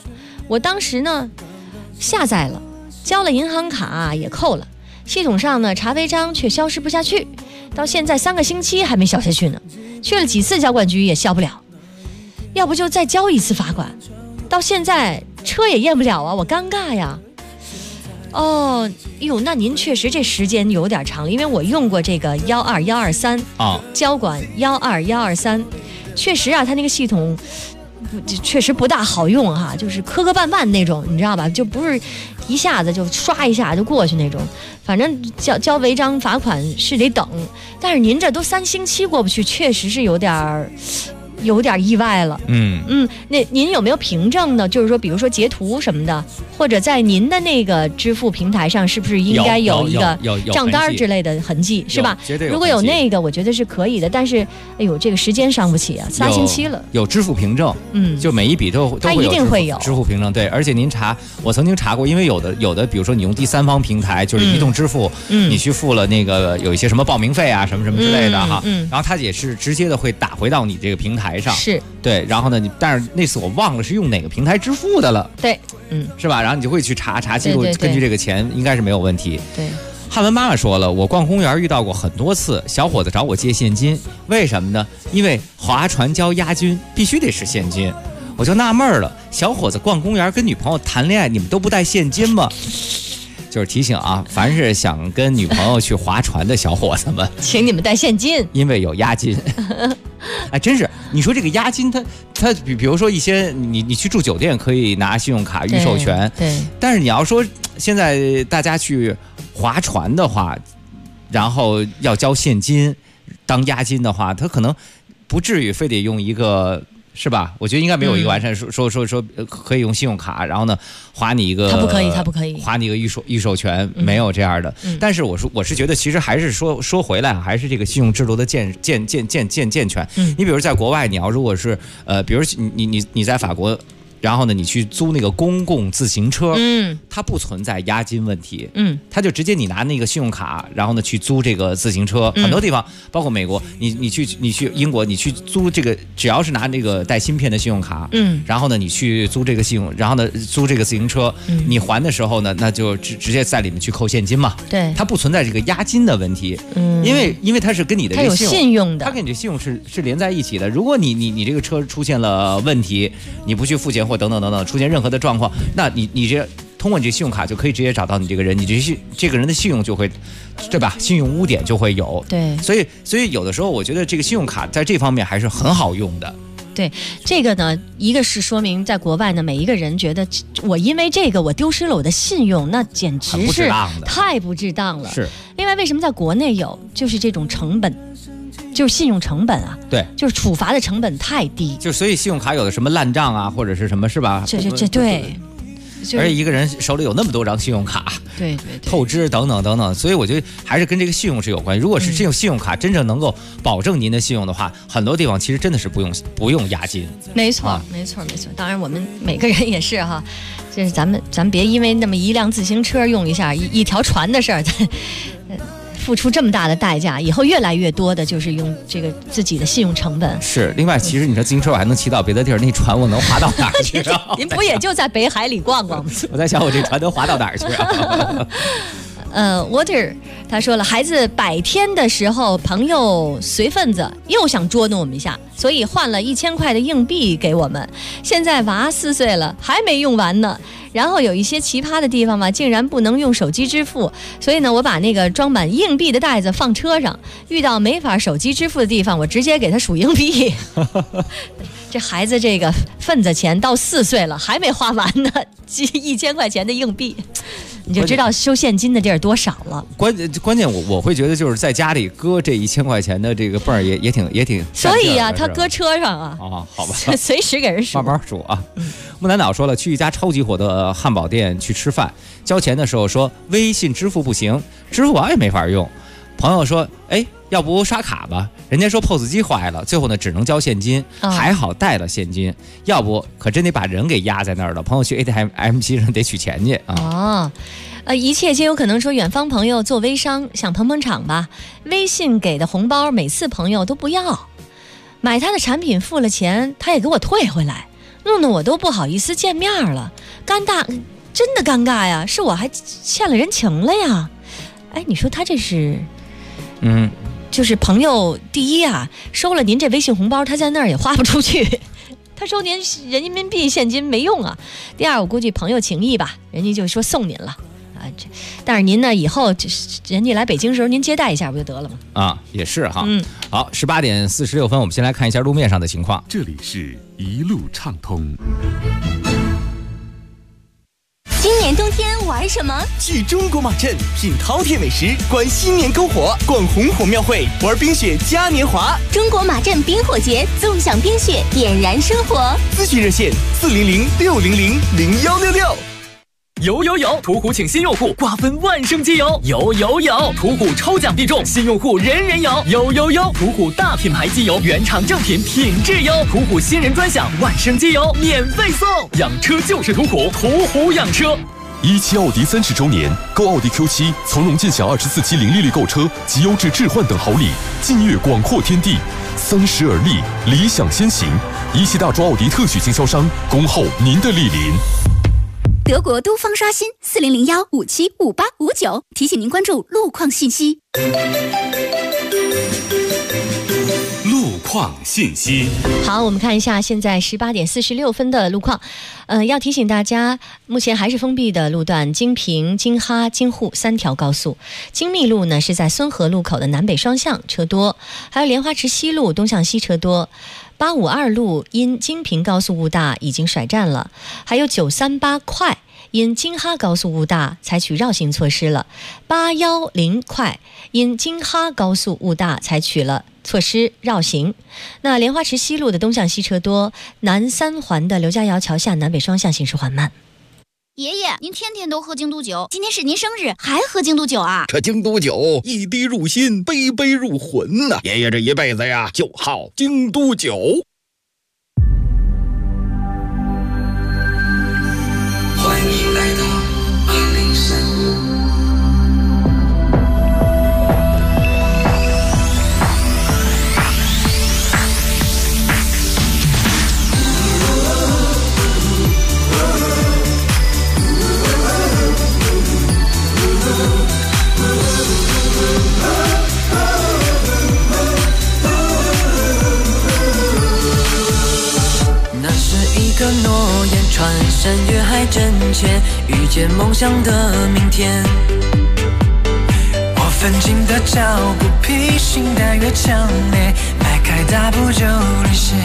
我当时呢下载了，交了银行卡也扣了，系统上呢查违章却消失不下去，到现在3个星期还没消下去呢，去了几次交管局也消不了，要不就再交一次罚款，到现在车也验不了啊，我尴尬呀。哦，哟，那您确实这时间有点长了，因为我用过这个12123交管12123，确实啊，它那个系统确实不大好用哈，就是磕磕绊绊那种，你知道吧？就不是一下子就刷一下就过去那种。反正交违章罚款是得等，但是您这都3星期过不去，确实是有点意外了。那您有没有凭证呢？就是说，比如说截图什么的，或者在您的那个支付平台上，是不是应该有一个账单之类的痕迹，是吧？如果有那个，我觉得是可以的。但是，哎呦，这个时间伤不起啊，3星期了。 有支付凭证，就每一笔都会有， 它一定会有支付凭证。对，而且您我曾经查过，因为有的，比如说你用第三方平台，就是移动支付，你去付了那个有一些什么报名费啊，什么什么之类的哈，然后它也是直接的会打回到你这个平台上。 是。 对，然后呢，但是那次我忘了是用哪个平台支付的了。 对， 是吧？然后你就会去查记录，根据这个钱应该是没有问题。 对， 汉文妈妈说了，我逛公园遇到过很多次小伙子找我借现金，为什么呢？因为划船交押金必须得是现金。我就纳闷了，小伙子逛公园跟女朋友谈恋爱，你们都不带现金吗？就是提醒啊，凡是想跟女朋友去划船的小伙子们， 请你们带现金， 因为有押金。哎，真是，你说这个押金，它比如说一些你去住酒店可以拿信用卡预授权， 对， 但是你要说现在大家去划船的话，然后要交现金当押金的话，他可能不至于非得用一个。是吧？我觉得应该没有一个完善说可以用信用卡，然后呢划你一个， 他不可以划你一个预授权，没有这样的。但是我是觉得，其实还是说回来，还是这个信用制度的健全。你比如在国外，你要如果是比如你在法国。然后呢，你去租那个公共自行车，它不存在押金问题，它就直接你拿那个信用卡，然后呢去租这个自行车，很多地方，包括美国，你去英国，你去租这个，只要是拿那个带芯片的信用卡，然后呢你去租这个然后呢租这个自行车，你还的时候呢，那就直接在里面去扣现金嘛， 对， 它不存在这个押金的问题，因为它是跟你的它有信用的， 它跟你的信用是连在一起的。如果你这个车出现了问题，你不去付钱或等等出现任何的状况，那你这通过你这信用卡就可以直接找到你这个人，你这个人的信用就会，对吧？信用污点就会有。 对， 所以有的时候我觉得这个信用卡在这方面还是很好用的。 对，这个呢，一个是说明在国外呢，每一个人觉得我因为这个我丢失了我的信用，那简直是太不值当了。 是。 另外，为什么在国内有，就是这种成本。就是信用成本啊， 对， 就是处罚的成本太低， 就所以信用卡有的什么烂账啊，或者是什么，是吧？ 这对， 而且一个人手里有那么多张信用卡， 对， 透支等等，所以我觉得还是跟这个信用是有关。如果是这种信用卡真正能够保证您的信用的话，很多地方其实真的是不用押金。 没错。当然我们每个人也是哈，就是咱们别因为那么一辆自行车用一下一条船的事儿，付出这么大的代价，以后越来越多的就是用这个自己的信用成本。 是，另外，其实你说自行车我还能骑到别的地儿，那船我能划到哪儿去？ 您不也就在北海里逛逛吗？ 我在想，我这船能划到哪儿去啊 ？Water 他说了，孩子百天的时候，朋友随份子又想捉弄我们一下，所以换了1000块的硬币给我们。现在娃4岁了，还没用完呢。然后有一些奇葩的地方嘛，竟然不能用手机支付，所以呢，我把那个装满硬币的袋子放车上，遇到没法手机支付的地方，我直接给他数硬币。这孩子这个份子钱到4岁了还没花完呢，1000块钱的硬币。你就知道收现金的地儿多少了。 关键我会觉得就是在家里搁这1000块钱的这个泵儿也挺。 所以啊，他搁车上啊。 哦，好吧。 随时给人数。 慢慢数啊。木南岛说了，去一家超级火的汉堡店去吃饭，交钱的时候说微信支付不行，支付宝也没法用。朋友说，哎，要不刷卡吧？人家说 POS 机坏了，最后呢只能交现金，还好带了现金，要不可真得把人给压在那儿了。朋友去 ATM 机上得取钱去啊。一切皆有可能。说远方朋友做微商想捧场吧，微信给的红包每次朋友都不要，买他的产品付了钱他也给我退回来， 弄得我都不好意思见面了，真的尴尬呀，是我还欠了人情了呀。哎，你说他这是，就是朋友第一啊，收了您这微信红包，他在那儿也花不出去，他收您人民币现金没用啊。第二，我估计朋友情谊吧，人家就说送您了啊。但是您呢，以后人家来北京时候，您接待一下不就得了吗？ 啊，也是哈。好，18点46分，我们先来看一下路面上的情况。 这里是一路畅通。 今年冬天玩什么？ 去中国马镇品饕餮美食，观新年篝火，逛红火庙会，玩冰雪嘉年华。 中国马镇冰火节，纵享冰雪，点燃生活。 咨询热线400-600-0166。有！途虎请新用户瓜分万圣节有！有！途虎抽奖必中，新用户人人有！有！途虎大品牌机油，原厂正品，品质优。途虎新人专享，万圣节油免费送。养车就是途虎，途虎养车。 17奥迪30周年，购奥迪 Q7，从容尽享24期零利率购车及优质置换等好礼，尽悦广阔天地。30而立，理想先行。17大中奥迪特许经销商，恭候您的莅临。 德国都方刷新4001575859，提醒您关注路况信息。 路况信息。 好，我们看一下现在18点46分的路况。要提醒大家，目前还是封闭的路段，京平、京哈、京沪3条高速。京密路呢是在孙河路口的南北双向车多，还有莲花池西路东向西车多。852路因京平高速误大已经甩站了，还有938快因京哈高速误大采取绕行措施了。810快因京哈高速误大采取了措施绕行。那莲花池西路的东向西车多，南3环的刘家窑桥下南北双向行驶缓慢。 爷爷，您天天都喝京都酒，今天是您生日，还喝京都酒啊？ 这京都酒一滴入心，杯杯入魂呐！爷爷这一辈子呀，就好京都酒。 欢迎来到203。 个诺言穿山越海真切，遇见梦想的明天。我奋进的脚步，披星戴月强烈，迈开大步就领先。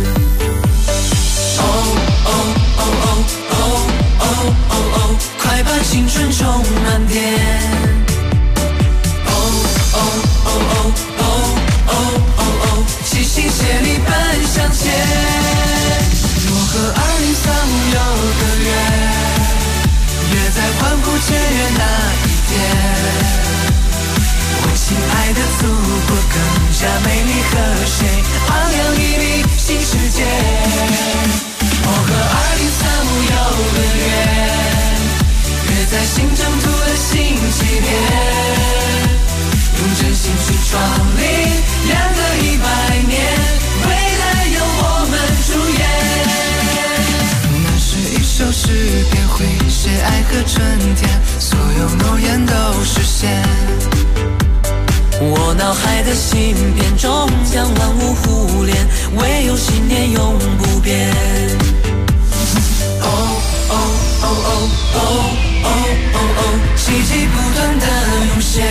哦哦哦哦哦哦哦哦，快把青春充满电。哦哦哦哦哦哦哦哦，齐心协力奔向前。和2035有个约，约在欢呼雀跃那一天。我亲爱的祖国更加美丽和谐，昂扬屹立新世界。我和2035有个约，约在新征途的新起点，用真心去创立2个100年，未来由我们主演。一首诗便会写爱和春天，所有诺言都实现。我脑海的芯片终将万物互联，唯有信念永不变。哦哦哦哦哦哦哦哦，奇迹不断的涌现。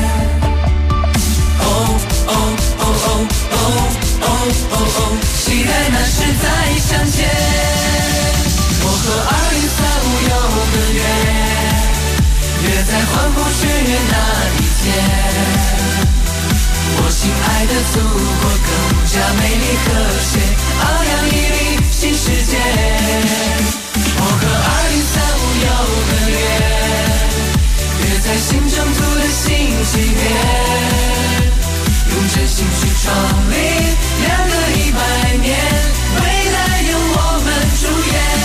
哦哦哦哦哦哦哦哦，期待那时再相见。我和2035有个约，约在欢呼雀跃那一天。我亲爱的祖国更加美丽和谐，昂扬屹立新世界。我和2035有个约，约在新征途的新起点，用真心去创立2个100年，未来由我们主演。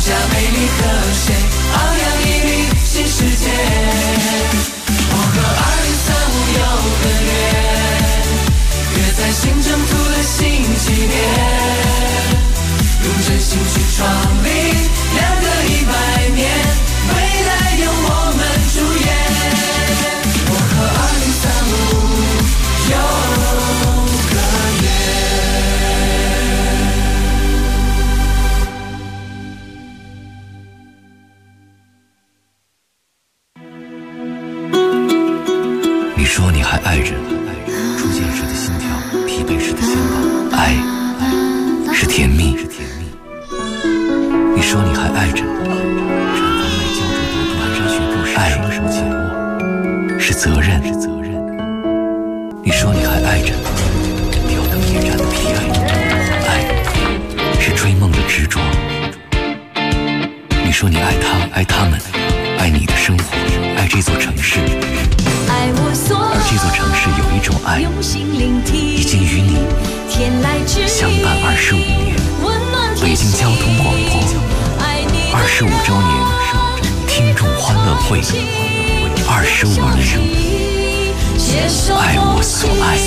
下美丽和谐，翱翔一粒新世界。我和2035有个约，约在新征途的新起点，用真心去创立2个100年，未来由我们主演。我和2035有个你说你还爱着，初见时的心跳，疲惫时的心动，爱是甜蜜。你说你还爱着，产房内胶着毒蕪山学步时双手紧握，是责任。你说你还爱着，吊灯夜战的疲惫，爱是追梦的执着。你说你爱他，爱他们，爱你的生活，爱这座城市。而这座城市有一种爱，已经与你相伴25年。北京交通广播25周年听众欢乐会，25年，爱我所爱。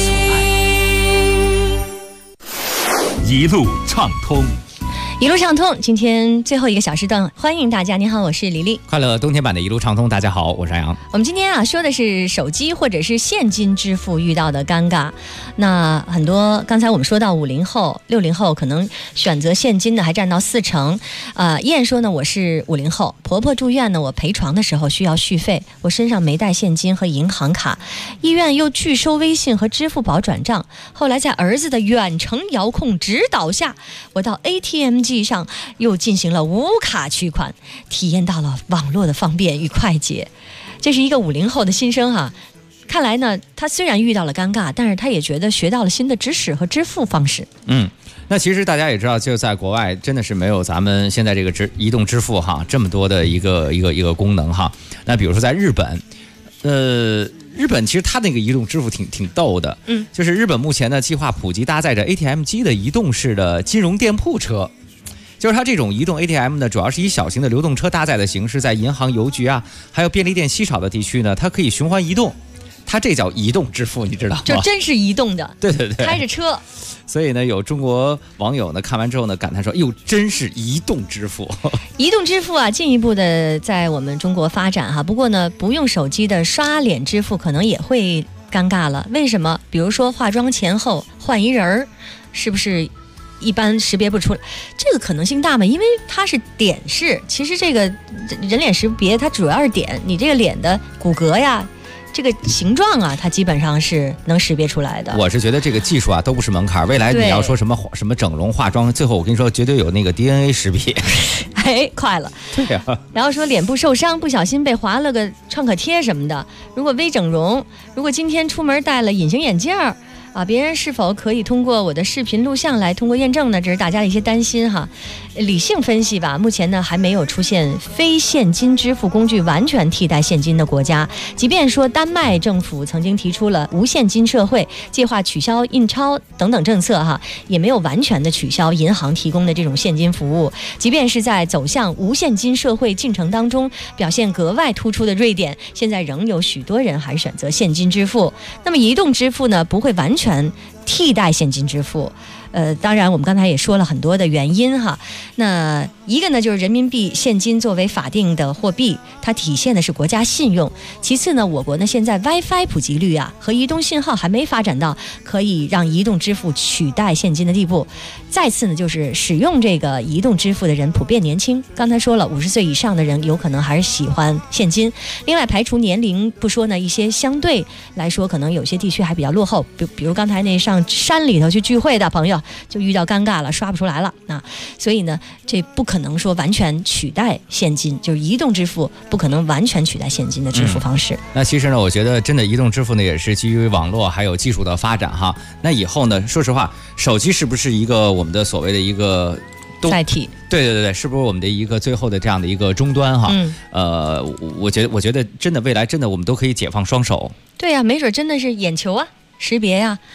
一路畅通。 一路畅通，今天最后一个小时段，欢迎大家。你好，我是李丽。 快乐冬天版的一路畅通，大家好，我是杨。 我们今天说的是手机或者是现金支付遇到的尴尬。那很多刚才我们说到50后、60后可能选择现金的还占到40%。燕说呢，我是50后，婆婆住院呢，我陪床的时候需要续费，我身上没带现金和银行卡，医院又拒收微信和支付宝转账。后来在儿子的远程遥控指导下，我到 ATM机上又进行了无卡取款，体验到了网络的方便与快捷。这是一个50后的心声哈。看来呢，他虽然遇到了尴尬，但是他也觉得学到了新的知识和支付方式。 那其实大家也知道，就在国外真的是没有咱们现在这个移动支付哈这么多的一个功能哈。那比如说在日本，日本其实它那个移动支付挺逗的，就是日本目前呢计划普及搭载着 ATM 机的移动式的金融店铺车。就是它这种移动 ATM 呢，主要是以小型的流动车搭载的形式，在银行、邮局啊，还有便利店稀少的地区呢，它可以循环移动。它这叫移动支付，你知道吗？ 就真是移动的， 对对对， 开着车。 所以呢，有中国网友呢看完之后呢，感叹说：“哟，真是移动支付！” 移动支付啊，进一步的在我们中国发展哈。不过呢，不用手机的刷脸支付可能也会尴尬了。为什么？比如说化妆前后换一人儿，是不是？一般识别不出来，这个可能性大吗？因为它是点式，其实这个人脸识别它主要是点，你这个脸的骨骼呀，这个形状啊，它基本上是能识别出来的。 我是觉得这个技术啊都不是门槛，未来你要说什么整容化妆，最后我跟你说绝对有那个 DNA 识别。 哎，快了。 对呀。 然后说脸部受伤，不小心被划了个创可贴什么的，如果微整容，如果今天出门戴了隐形眼镜儿。别人是否可以通过我的视频录像来通过验证呢？这是大家的一些担心哈。理性分析吧，目前呢还没有出现非现金支付工具完全替代现金的国家。即便说丹麦政府曾经提出了无现金社会，计划取消印钞等等政策哈，也没有完全的取消银行提供的这种现金服务。即便是在走向无现金社会进程当中表现格外突出的瑞典，现在仍有许多人还选择现金支付。那么移动支付呢，不会完全替代现金支付。当然我们刚才也说了很多的原因哈。那一个呢，就是人民币现金作为法定的货币，它体现的是国家信用。其次呢，我国呢现在 WiFi 普及率啊和移动信号还没发展到可以让移动支付取代现金的地步。再次呢，就是使用这个移动支付的人普遍年轻，刚才说了50岁以上的人有可能还是喜欢现金。另外排除年龄不说呢，一些相对来说可能有些地区还比较落后，比如刚才那上山里头去聚会的朋友就遇到尴尬了，刷不出来了啊。所以呢，这不可能说完全取代现金，就是移动支付不可能完全取代现金的支付方式。 那其实呢，我觉得真的移动支付呢也是基于网络还有技术的发展哈。那以后呢，说实话，手机是不是一个我们的所谓的一个载体？ 对，是不是我们的一个最后的这样的一个终端哈？我觉得真的未来真的我们都可以解放双手。 对呀，没准真的是眼球啊识别呀。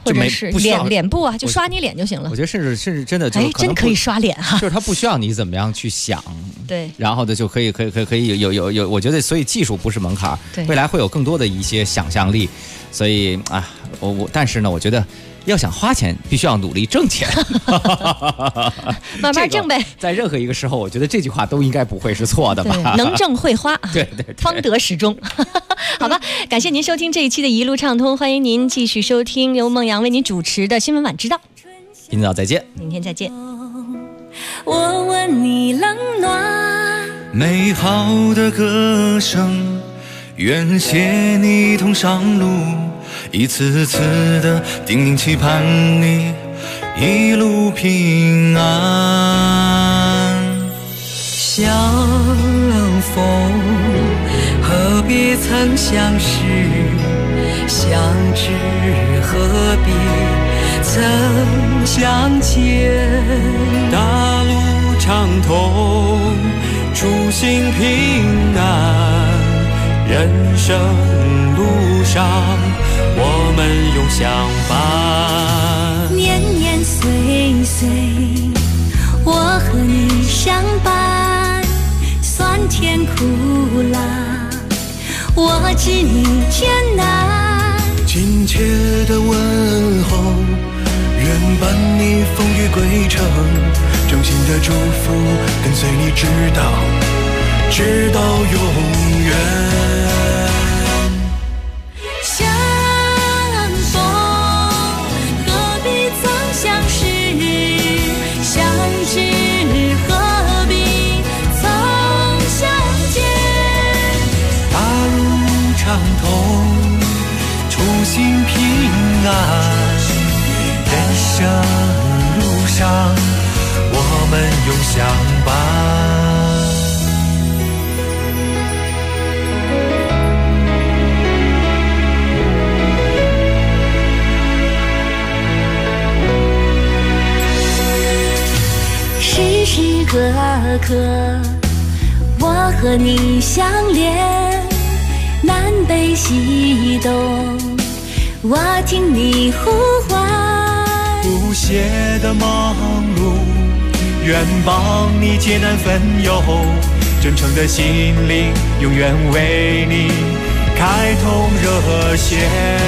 或者是脸部啊，就刷你脸就行了。 我觉得甚至真的就真可以刷脸哈， 就是它不需要你怎么样去想， 对， 然后的就可以有，我觉得所以技术不是门槛，未来会有更多的一些想象力，所以啊，但是呢，我觉得。要想花钱，必须要努力挣钱， 慢慢挣呗。 在任何一个时候，我觉得这句话都应该不会是错的吧？ 能挣会花， 对， 方得始终。好吧，感谢您收听这一期的一路畅通，欢迎您继续收听由孟阳为您主持的新闻晚知道。 明天早再见， 明天再见。 我问你冷暖， 美好的歌声，愿携你同上路。一次次的叮咛期盼你一路平安。 相逢何必曾相识，相知何必曾相见。大路畅通，初心平安，人生路上我们永相伴。 年年岁岁我和你相伴，酸甜苦辣我知你艰难。 亲切的问候，愿伴你风雨归程，衷心的祝福跟随你直到永远。 相逢何必曾相识，相知何必曾相见。 大路畅通，初心平安，人生路上我们永相伴。 时时刻刻我和你相连，南北西东我听你呼唤。 不懈的忙碌，愿帮你解难分忧，真诚的心灵永远为你开通热线。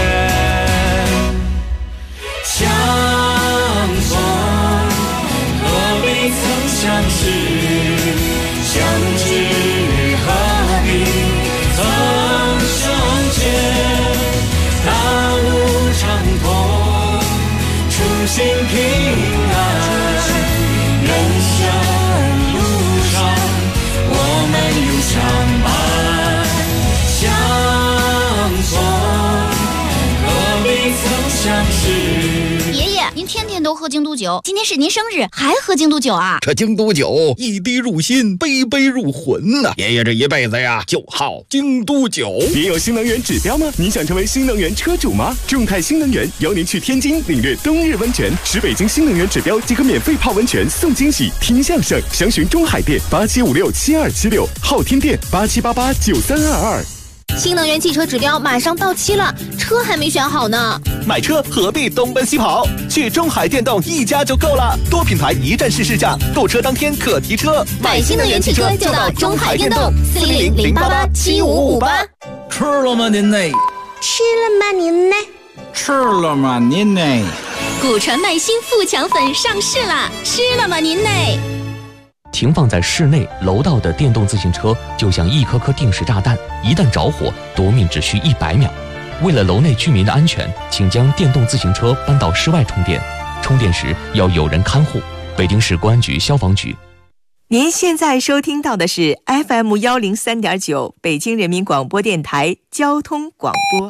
相逢何必曾相识，相知何必曾相见。大路畅通，初心平安，人生路上我们永相伴。相逢何必曾相识。 爷爷，您天天都喝京都酒，今天是您生日还喝京都酒啊？ 这京都酒一滴入心，杯杯入魂呐！爷爷这一辈子呀，就好京都酒。 您有新能源指标吗？您想成为新能源车主吗？众泰新能源邀您去天津领略冬日温泉，持北京新能源指标即可免费泡温泉送惊喜，听相声。详询中海店87567276，昊天店87889322。 新能源汽车指标马上到期了，车还没选好呢。 买车何必东奔西跑？去中海电动一家就够了，多品牌一站式试驾，购车当天可提车。 买新能源汽车就到中海电动，400-088-7558。 吃了吗您呢？ 吃了吗您呢？ 吃了吗您呢？ 古传麦新富强粉上市了，吃了吗您呢？ 停放在室内楼道的电动自行车就像一颗颗定时炸弹，一旦着火，夺命只需100秒。为了楼内居民的安全，请将电动自行车搬到室外充电，充电时要有人看护。北京市公安局消防局。 您现在收听到的是 FM103.9 北京人民广播电台交通广播。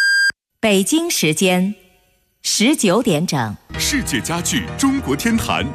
北京时间19点整。 世界家具中国天坛